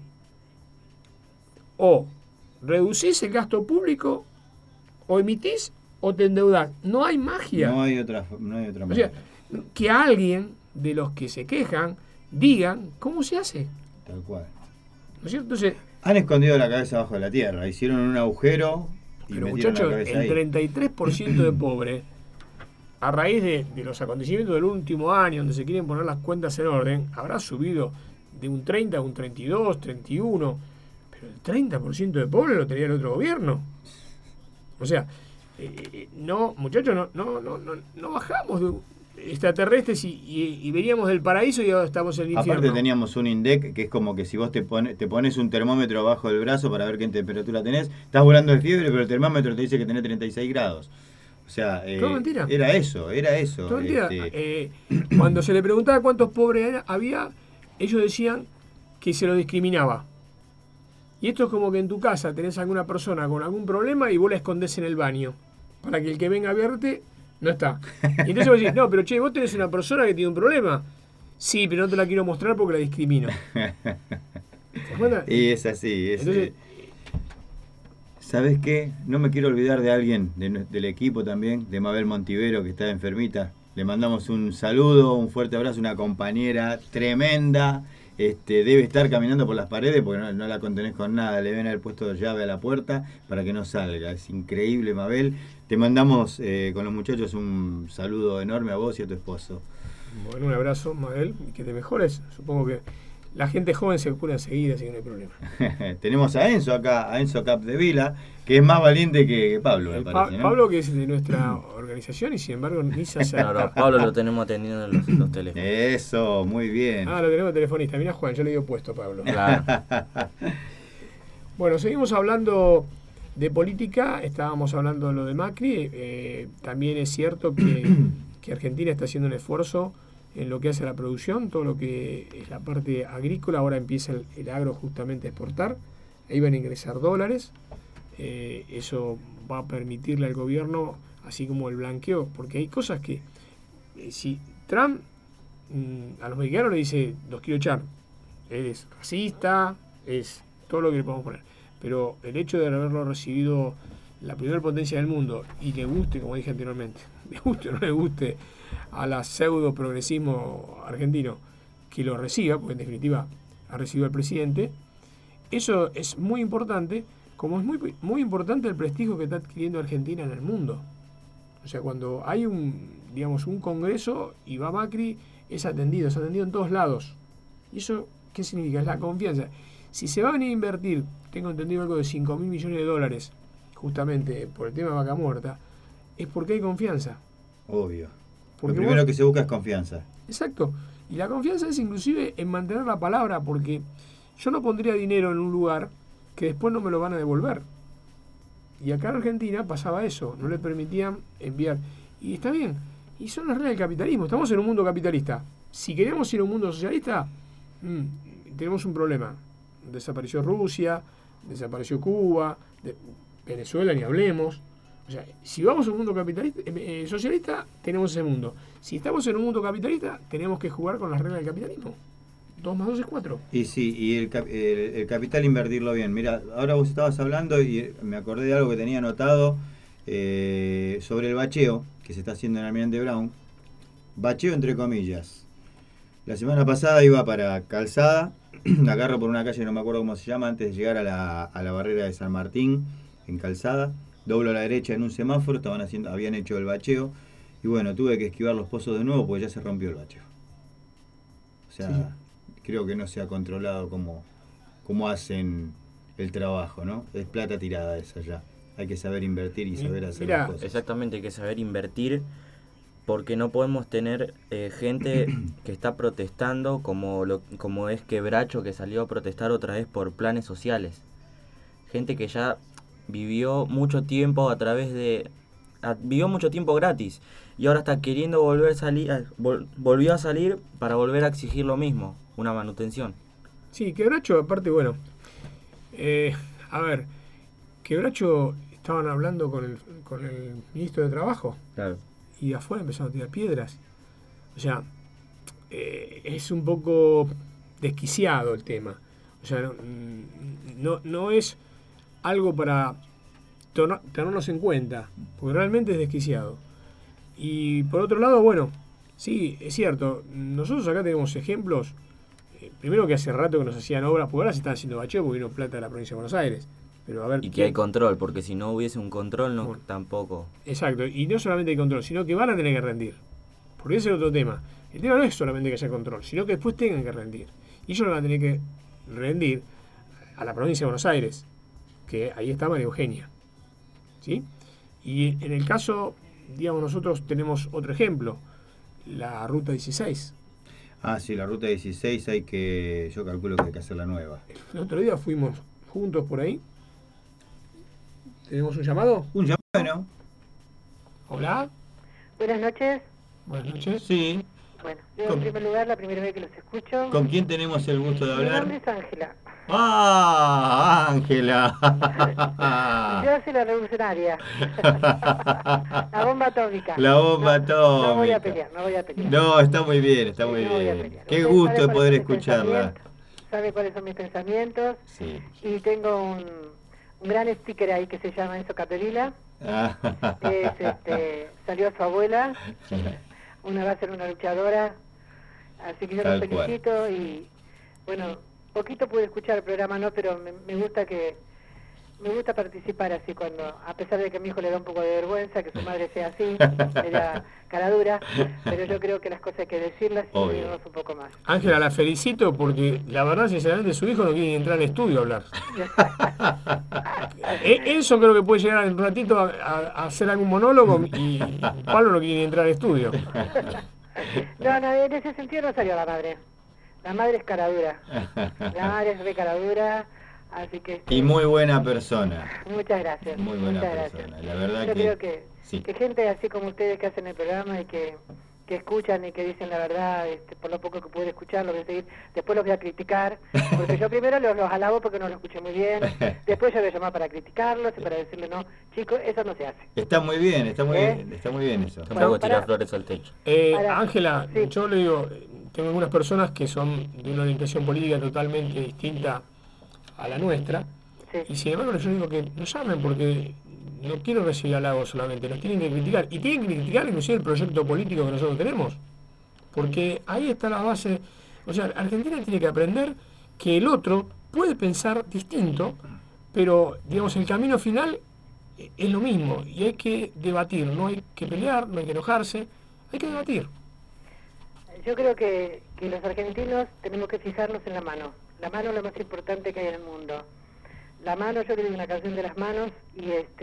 o reducís el gasto público, o emitís o te endeudás. No hay magia. No hay otra manera. O sea, que alguien de los que se quejan digan cómo se hace. Tal cual. ¿No es cierto? Entonces, han escondido la cabeza bajo la tierra, hicieron un agujero y pero metieron muchachos, la cabeza el ahí. 33% de pobres, a raíz de los acontecimientos del último año, donde se quieren poner las cuentas en orden, habrá subido de un 30 a un 32, 31, pero el 30% de pobres lo tenía el otro gobierno. O sea, no, muchachos, no bajamos de extraterrestres y veníamos del paraíso y ahora estamos en el infierno. Aparte teníamos un INDEC que es como que si vos te pones un termómetro abajo del brazo para ver qué temperatura tenés, estás volando de fiebre, pero el termómetro te dice que tenés 36 grados. O sea, todo mentira. Era eso. Todo mentira. Cuando se le preguntaba cuántos pobres había, ellos decían que se lo discriminaba. Y esto es como que en tu casa tenés alguna persona con algún problema y vos la escondés en el baño, para que el que venga a verte no está. Y entonces vos decís, no, pero che, vos tenés una persona que tiene un problema. Sí, pero no te la quiero mostrar porque la discrimino. ¿Te das cuenta? Y es así. Entonces, ¿sabes qué? No me quiero olvidar de alguien del equipo también, de Mabel Montivero, que está enfermita. Le mandamos un saludo, un fuerte abrazo, una compañera tremenda. Debe estar caminando por las paredes porque no la contenés con nada. Le deben haber puesto llave a la puerta para que no salga. Es increíble, Mabel. Te mandamos con los muchachos un saludo enorme a vos y a tu esposo. Bueno, un abrazo, Mabel, y que te mejores. Supongo que la gente joven se cura enseguida, así que no hay problema. Tenemos a Enzo acá, a Enzo Capdevila, que es más valiente que Pablo, me parece, ¿no? Pablo, que es de nuestra organización y sin embargo ni se hace. No, Pablo lo tenemos atendiendo en los teléfonos. Eso, muy bien. Ah, lo tenemos telefonista. Mira, Juan, yo le digo puesto, Pablo. Claro. Bueno, seguimos hablando de política. Estábamos hablando de lo de Macri. También es cierto que Argentina está haciendo un esfuerzo en lo que hace a la producción, todo lo que es la parte agrícola. Ahora empieza el agro justamente a exportar. Ahí van a ingresar dólares. Eso va a permitirle al gobierno, así como el blanqueo, porque hay cosas que si Trump a los mexicanos le dice, los quiero echar, él es racista, es todo lo que le podemos poner, pero el hecho de haberlo recibido la primera potencia del mundo y le guste, como dije anteriormente, le guste o no le guste a la pseudo progresismo argentino, que lo reciba, porque en definitiva ha recibido al presidente, eso es muy importante, como es muy, muy importante el prestigio que está adquiriendo Argentina en el mundo. O sea, cuando hay un congreso y va Macri, es atendido en todos lados. ¿Y eso qué significa? Es la confianza. Si se va a venir a invertir, tengo entendido algo de 5.000 millones de dólares, justamente por el tema de Vaca Muerta, es porque hay confianza. Obvio. Porque lo primero que se busca es confianza. Exacto. Y la confianza es inclusive en mantener la palabra, porque yo no pondría dinero en un lugar que después no me lo van a devolver. Y acá en Argentina pasaba eso, no le permitían enviar. Y está bien, y son las reglas del capitalismo, estamos en un mundo capitalista. Si queremos ir a un mundo socialista, tenemos un problema. Desapareció Rusia, desapareció Cuba, Venezuela ni hablemos. O sea, si vamos a un mundo capitalista, socialista, tenemos ese mundo. Si estamos en un mundo capitalista, tenemos que jugar con las reglas del capitalismo. 2 más 2 es 4. Y sí, y el capital invertirlo bien. Mira, ahora vos estabas hablando y me acordé de algo que tenía anotado sobre el bacheo que se está haciendo en Almirante Brown. Bacheo entre comillas. La semana pasada iba para Calzada, agarro por una calle, no me acuerdo cómo se llama, antes de llegar a la barrera de San Martín, en Calzada. Doblo a la derecha en un semáforo, habían hecho el bacheo. Y bueno, tuve que esquivar los pozos de nuevo porque ya se rompió el bacheo. O sea... Sí. Creo que no se ha controlado cómo hacen el trabajo, ¿no? Es plata tirada esa ya. Hay que saber invertir y saber hacer las cosas. Exactamente, hay que saber invertir porque no podemos tener gente que está protestando como es Quebracho, que salió a protestar otra vez por planes sociales. Gente que ya vivió mucho tiempo vivió mucho tiempo gratis y ahora está queriendo volvió a salir para volver a exigir lo mismo. Una manutención. Sí, Quebracho, aparte, bueno, a ver, Quebracho estaban hablando con el ministro de Trabajo. Claro. Y de afuera empezaron a tirar piedras. O sea, es un poco desquiciado el tema. O sea, no es algo para tenernos en cuenta, porque realmente es desquiciado. Y por otro lado, bueno, sí, es cierto, nosotros acá tenemos ejemplos. Primero que hace rato que nos hacían obras, porque ahora se están haciendo bacheo porque vino plata de la provincia de Buenos Aires. Pero a ver, y que hay control, porque si no hubiese un control, bueno, tampoco. Exacto, y no solamente hay control, sino que van a tener que rendir. Porque ese es otro tema. El tema no es solamente que haya control, sino que después tengan que rendir. Y ellos lo van a tener que rendir a la provincia de Buenos Aires, que ahí está María Eugenia. ¿Sí? Y en el caso, digamos, nosotros tenemos otro ejemplo, la Ruta 16. Ah, sí, la Ruta 16 yo calculo que hay que hacer la nueva. El otro día fuimos juntos por ahí. ¿Tenemos un llamado? Un llamado, bueno. Hola, Buenas noches. buenas noches. Sí. Bueno, yo en Con- primer lugar, la primera vez que los escucho. ¿Con quién tenemos el gusto de Mi nombre hablar? es Ángela. ¡Ah, Ángela! Yo soy la revolucionaria. La bomba atómica. La bomba No voy a atómica. pelear, no voy a pelear. No, está muy bien, está Sí, muy no voy a bien. pelear. Qué Usted gusto sabe de cuáles poder son mis escucharla. pensamientos, sabe cuáles son mis pensamientos. Sí. Y tengo un gran sticker ahí que se llama Enzo Capdevila. Salió su abuela. Una va a ser una luchadora. Así que yo Tal los cual. felicito y bueno, poquito pude escuchar el programa, no, pero me gusta participar así cuando, a pesar de que a mi hijo le da un poco de vergüenza que su madre sea así, era cara dura, pero yo creo que las cosas hay que decirlas y Obvio. unirnos un poco más. Ángela, la felicito porque la verdad, sinceramente, su hijo no quiere ni entrar al estudio a hablar. Enzo creo que puede llegar en un ratito a hacer algún monólogo y Pablo no quiere ni entrar al estudio. No, en ese sentido no salió la madre. La madre es cara dura. La madre es re cara dura, así que... Y muy buena persona. Muchas gracias. Muy buena muchas persona. gracias. La verdad Yo que... creo que, sí. que gente así como ustedes que hacen el programa y que escuchan y que dicen la verdad, por lo poco que pude escuchar, lo voy a seguir, después los voy a criticar, porque yo primero los alabo porque no lo escuché muy bien, después yo voy a llamar para criticarlos y para decirle, no, chicos, eso no se hace. Está muy bien, está muy ¿Eh? bien, está muy bien eso. Tampoco Bueno, tirar para- flores al techo. Para- Ángela, sí. yo le digo, tengo algunas personas que son de una orientación política totalmente distinta a la nuestra, Sí. y sin embargo yo digo que nos llamen porque no quiero recibir halagos solamente, nos tienen que criticar, y tienen que criticar inclusive el proyecto político que nosotros tenemos, porque ahí está la base. O sea, Argentina tiene que aprender que el otro puede pensar distinto, pero digamos el camino final es lo mismo, y hay que debatir, no hay que pelear, no hay que enojarse, hay que debatir. Yo creo que los argentinos tenemos que fijarnos en la mano. La mano es lo más importante que hay en el mundo. La mano, yo creo que una canción de las manos y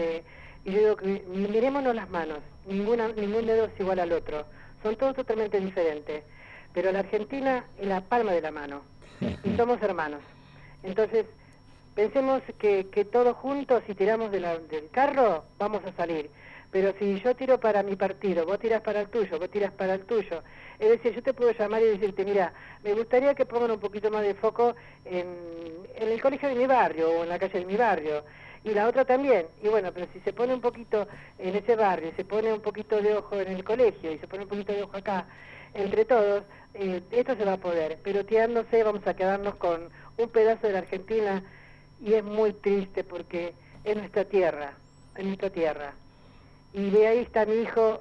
yo digo que mirémonos las manos. Ningún dedo es igual al otro. Son todos totalmente diferentes. Pero la Argentina es la palma de la mano. Y somos hermanos. Entonces, pensemos que todos juntos, si tiramos del carro, vamos a salir. Pero si yo tiro para mi partido, vos tiras para el tuyo, vos tiras para el tuyo. Es decir, yo te puedo llamar y decirte, mira, me gustaría que pongan un poquito más de foco en el colegio de mi barrio o en la calle de mi barrio. Y la otra también. Y bueno, pero si se pone un poquito en ese barrio, se pone un poquito de ojo en el colegio y se pone un poquito de ojo acá, entre todos, esto se va a poder. Pero tirándose vamos a quedarnos con un pedazo de la Argentina y es muy triste porque es nuestra tierra, es nuestra tierra. Y de ahí está mi hijo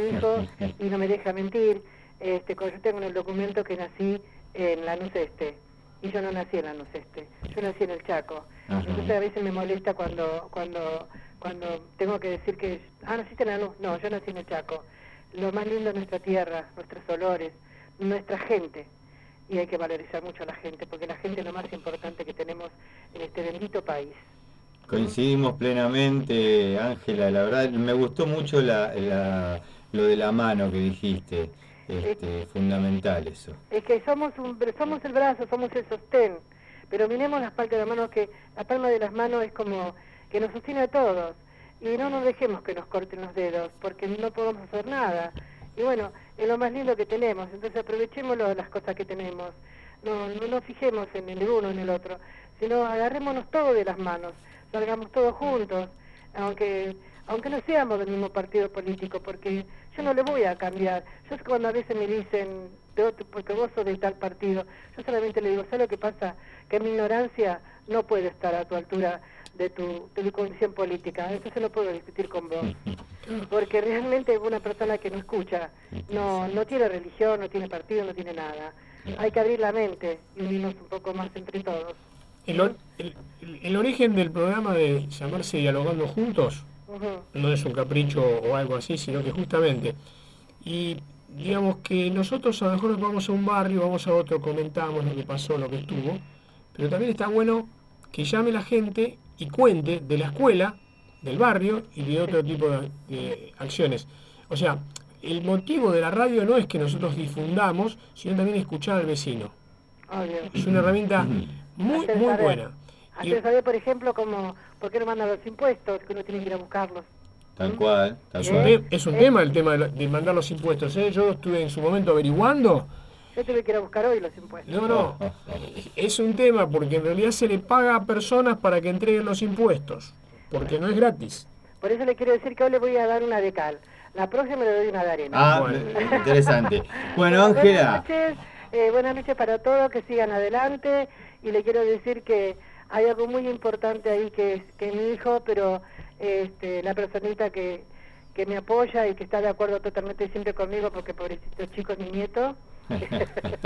y no me deja mentir. Yo tengo en el documento que nací en Lanús Este y yo no nací en Lanús Este, yo nací en el Chaco. Ajá. Entonces a veces me molesta cuando tengo que decir que naciste en Lanús, no, yo nací en el Chaco. Lo más lindo es nuestra tierra, nuestros olores, nuestra gente. Y hay que valorizar mucho a la gente, porque la gente es lo más importante que tenemos en este bendito país. Coincidimos plenamente, Ángela. La verdad, me gustó mucho lo de la mano que dijiste. Fundamental eso. Es que somos el brazo, somos el sostén, pero miremos las palmas de las manos, que la palma de las manos es como que nos sostiene a todos, y no nos dejemos que nos corten los dedos, porque no podemos hacer nada. Y bueno, es lo más lindo que tenemos, entonces aprovechemos las cosas que tenemos, no nos fijemos en el uno, en el otro, sino agarrémonos todos de las manos, salgamos todos juntos, aunque no seamos del mismo partido político, porque yo no le voy a cambiar. Yo sé que cuando a veces me dicen, porque vos sos de tal partido, yo solamente le digo, ¿sabes lo que pasa? Que mi ignorancia no puede estar a tu altura de tu condición política, entonces no puedo discutir con vos. Porque realmente es una persona que no escucha, no tiene religión, no tiene partido, no tiene nada. Hay que abrir la mente y unirnos un poco más entre todos. El origen del programa de llamarse Dialogando Juntos no es un capricho o algo así, sino que justamente, y digamos que nosotros a lo mejor vamos a un barrio, vamos a otro, comentamos lo que pasó, lo que estuvo, pero también está bueno que llame la gente y cuente de la escuela, del barrio y de otro tipo de acciones. O sea, el motivo de la radio no es que nosotros difundamos, sino también escuchar al vecino. Obvio. Es una herramienta muy Hacer muy saber. buena. Hacer saber, por ejemplo, por qué no mandan los impuestos, que uno tiene que ir a buscarlos. Tal cual, tal Es cual. un tema el tema de mandar los impuestos. Yo estuve en su momento averiguando. Yo tuve que ir a buscar hoy los impuestos. No. Es un tema porque en realidad se le paga a personas para que entreguen los impuestos. Porque no es gratis. Por eso le quiero decir que hoy le voy a dar una de cal. La próxima le doy una de arena. Ah, Bueno. interesante. Bueno, Ángela. Buenas noches para todos, que sigan adelante. Y le quiero decir que hay algo muy importante ahí que es mi hijo, pero la personita que me apoya y que está de acuerdo totalmente siempre conmigo, porque pobrecitos chicos, mi nieto. Se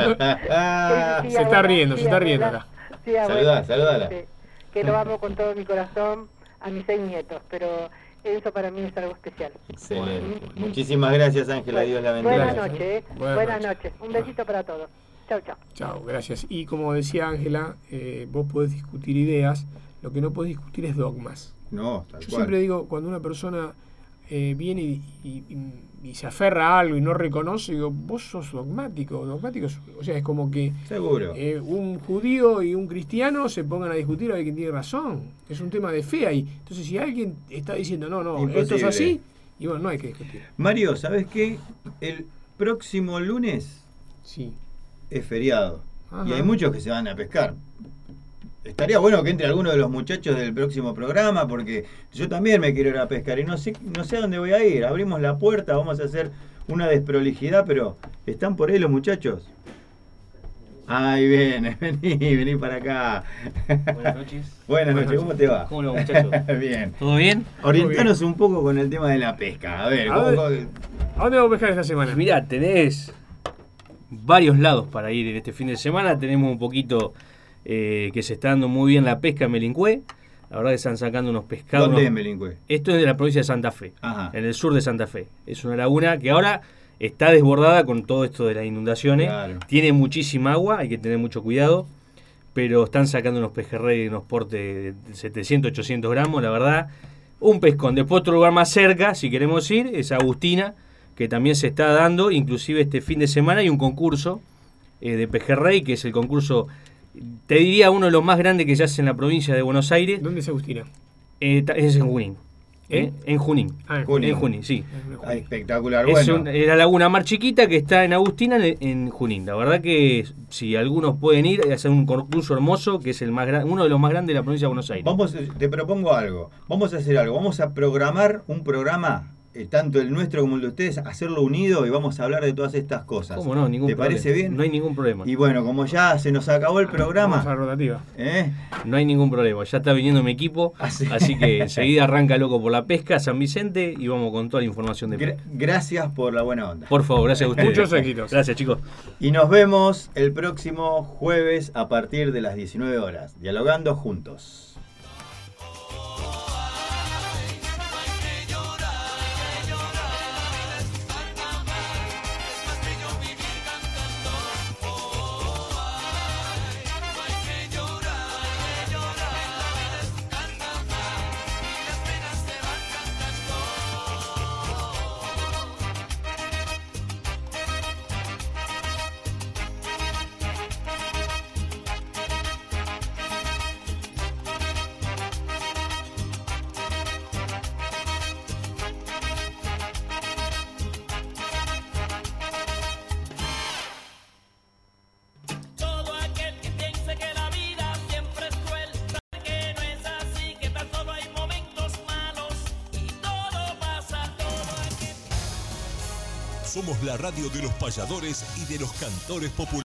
está riendo acá. Sí, abuela, Saludala. que lo amo con todo mi corazón a mis 6 nietos, pero eso para mí es algo especial. Excelente. Muchísimas gracias, Ángela. Dios la bendiga. Buenas noches. Buenas noches. Un besito para todos. Chau, chau. Chao, gracias. Y como decía Ángela, vos podés discutir ideas, lo que no podés discutir es dogmas. No, tal Yo cual. siempre digo, cuando una persona viene y se aferra a algo y no reconoce, digo, vos sos dogmático. O sea, es como que Seguro. un judío y un cristiano se pongan a discutir a ver quién tiene razón. Es un tema de fe ahí. Entonces, si alguien está diciendo, no, Imposible. esto es así, y bueno, no hay que discutir. Mario, ¿sabes qué? El próximo lunes Sí. es feriado. Ajá. Y hay muchos que se van a pescar. Estaría bueno que entre alguno de los muchachos del próximo programa, porque yo también me quiero ir a pescar y no sé a dónde voy a ir. Abrimos la puerta, vamos a hacer una desprolijidad, pero ¿están por ahí los muchachos? Ay, bien, vení para acá. Buenas noches. Buenas noches, ¿cómo te va? ¿Cómo le va, muchachos? Bien. ¿Todo bien? Orientanos un poco con el tema de la pesca. A ver, ¿A dónde vamos a pescar esta semana? Mirá, tenés varios lados para ir en este fin de semana. Tenemos un poquito que se está dando muy bien la pesca en Melincue. La verdad que están sacando unos pescados. ¿Dónde es Melincue? Esto es de la provincia de Santa Fe, Ajá. en el sur de Santa Fe. Es una laguna que ahora está desbordada con todo esto de las inundaciones. Claro. Tiene muchísima agua, hay que tener mucho cuidado. Pero están sacando unos pejerrey de unos portes de 700, 800 gramos, la verdad. Un pescón. Después otro lugar más cerca, si queremos ir, es Agustina, que también se está dando. Inclusive este fin de semana hay un concurso de pejerrey, que es el concurso, te diría, uno de los más grandes que se hace en la provincia de Buenos Aires. ¿Dónde es Agustina? Es en Junín. En Junín. Ah, en Junín. En Junín, sí. Ah, espectacular, Es bueno. la laguna más chiquita que está en Agustina, en Junín. La verdad que si algunos pueden ir, hacer un concurso hermoso, que es el más uno de los más grandes de la provincia de Buenos Aires. Te propongo algo. Vamos a hacer algo. Vamos a programar un programa, tanto el nuestro como el de ustedes, hacerlo unido y vamos a hablar de todas estas cosas. ¿Cómo no? Ningún ¿Te problema. parece bien? No hay ningún problema. Y bueno, como ya se nos acabó el Vamos a la programa, rotativa. No hay ningún problema. Ya está viniendo mi equipo. Así. Así que enseguida arranca Loco por la Pesca, San Vicente, y vamos con toda la información de pesca. gracias por la buena onda. Por favor, gracias a ustedes. Muchos éxitos. Gracias, chicos. Y nos vemos el próximo jueves a partir de las 19 horas, dialogando juntos. Somos la radio de los payadores y de los cantores populares.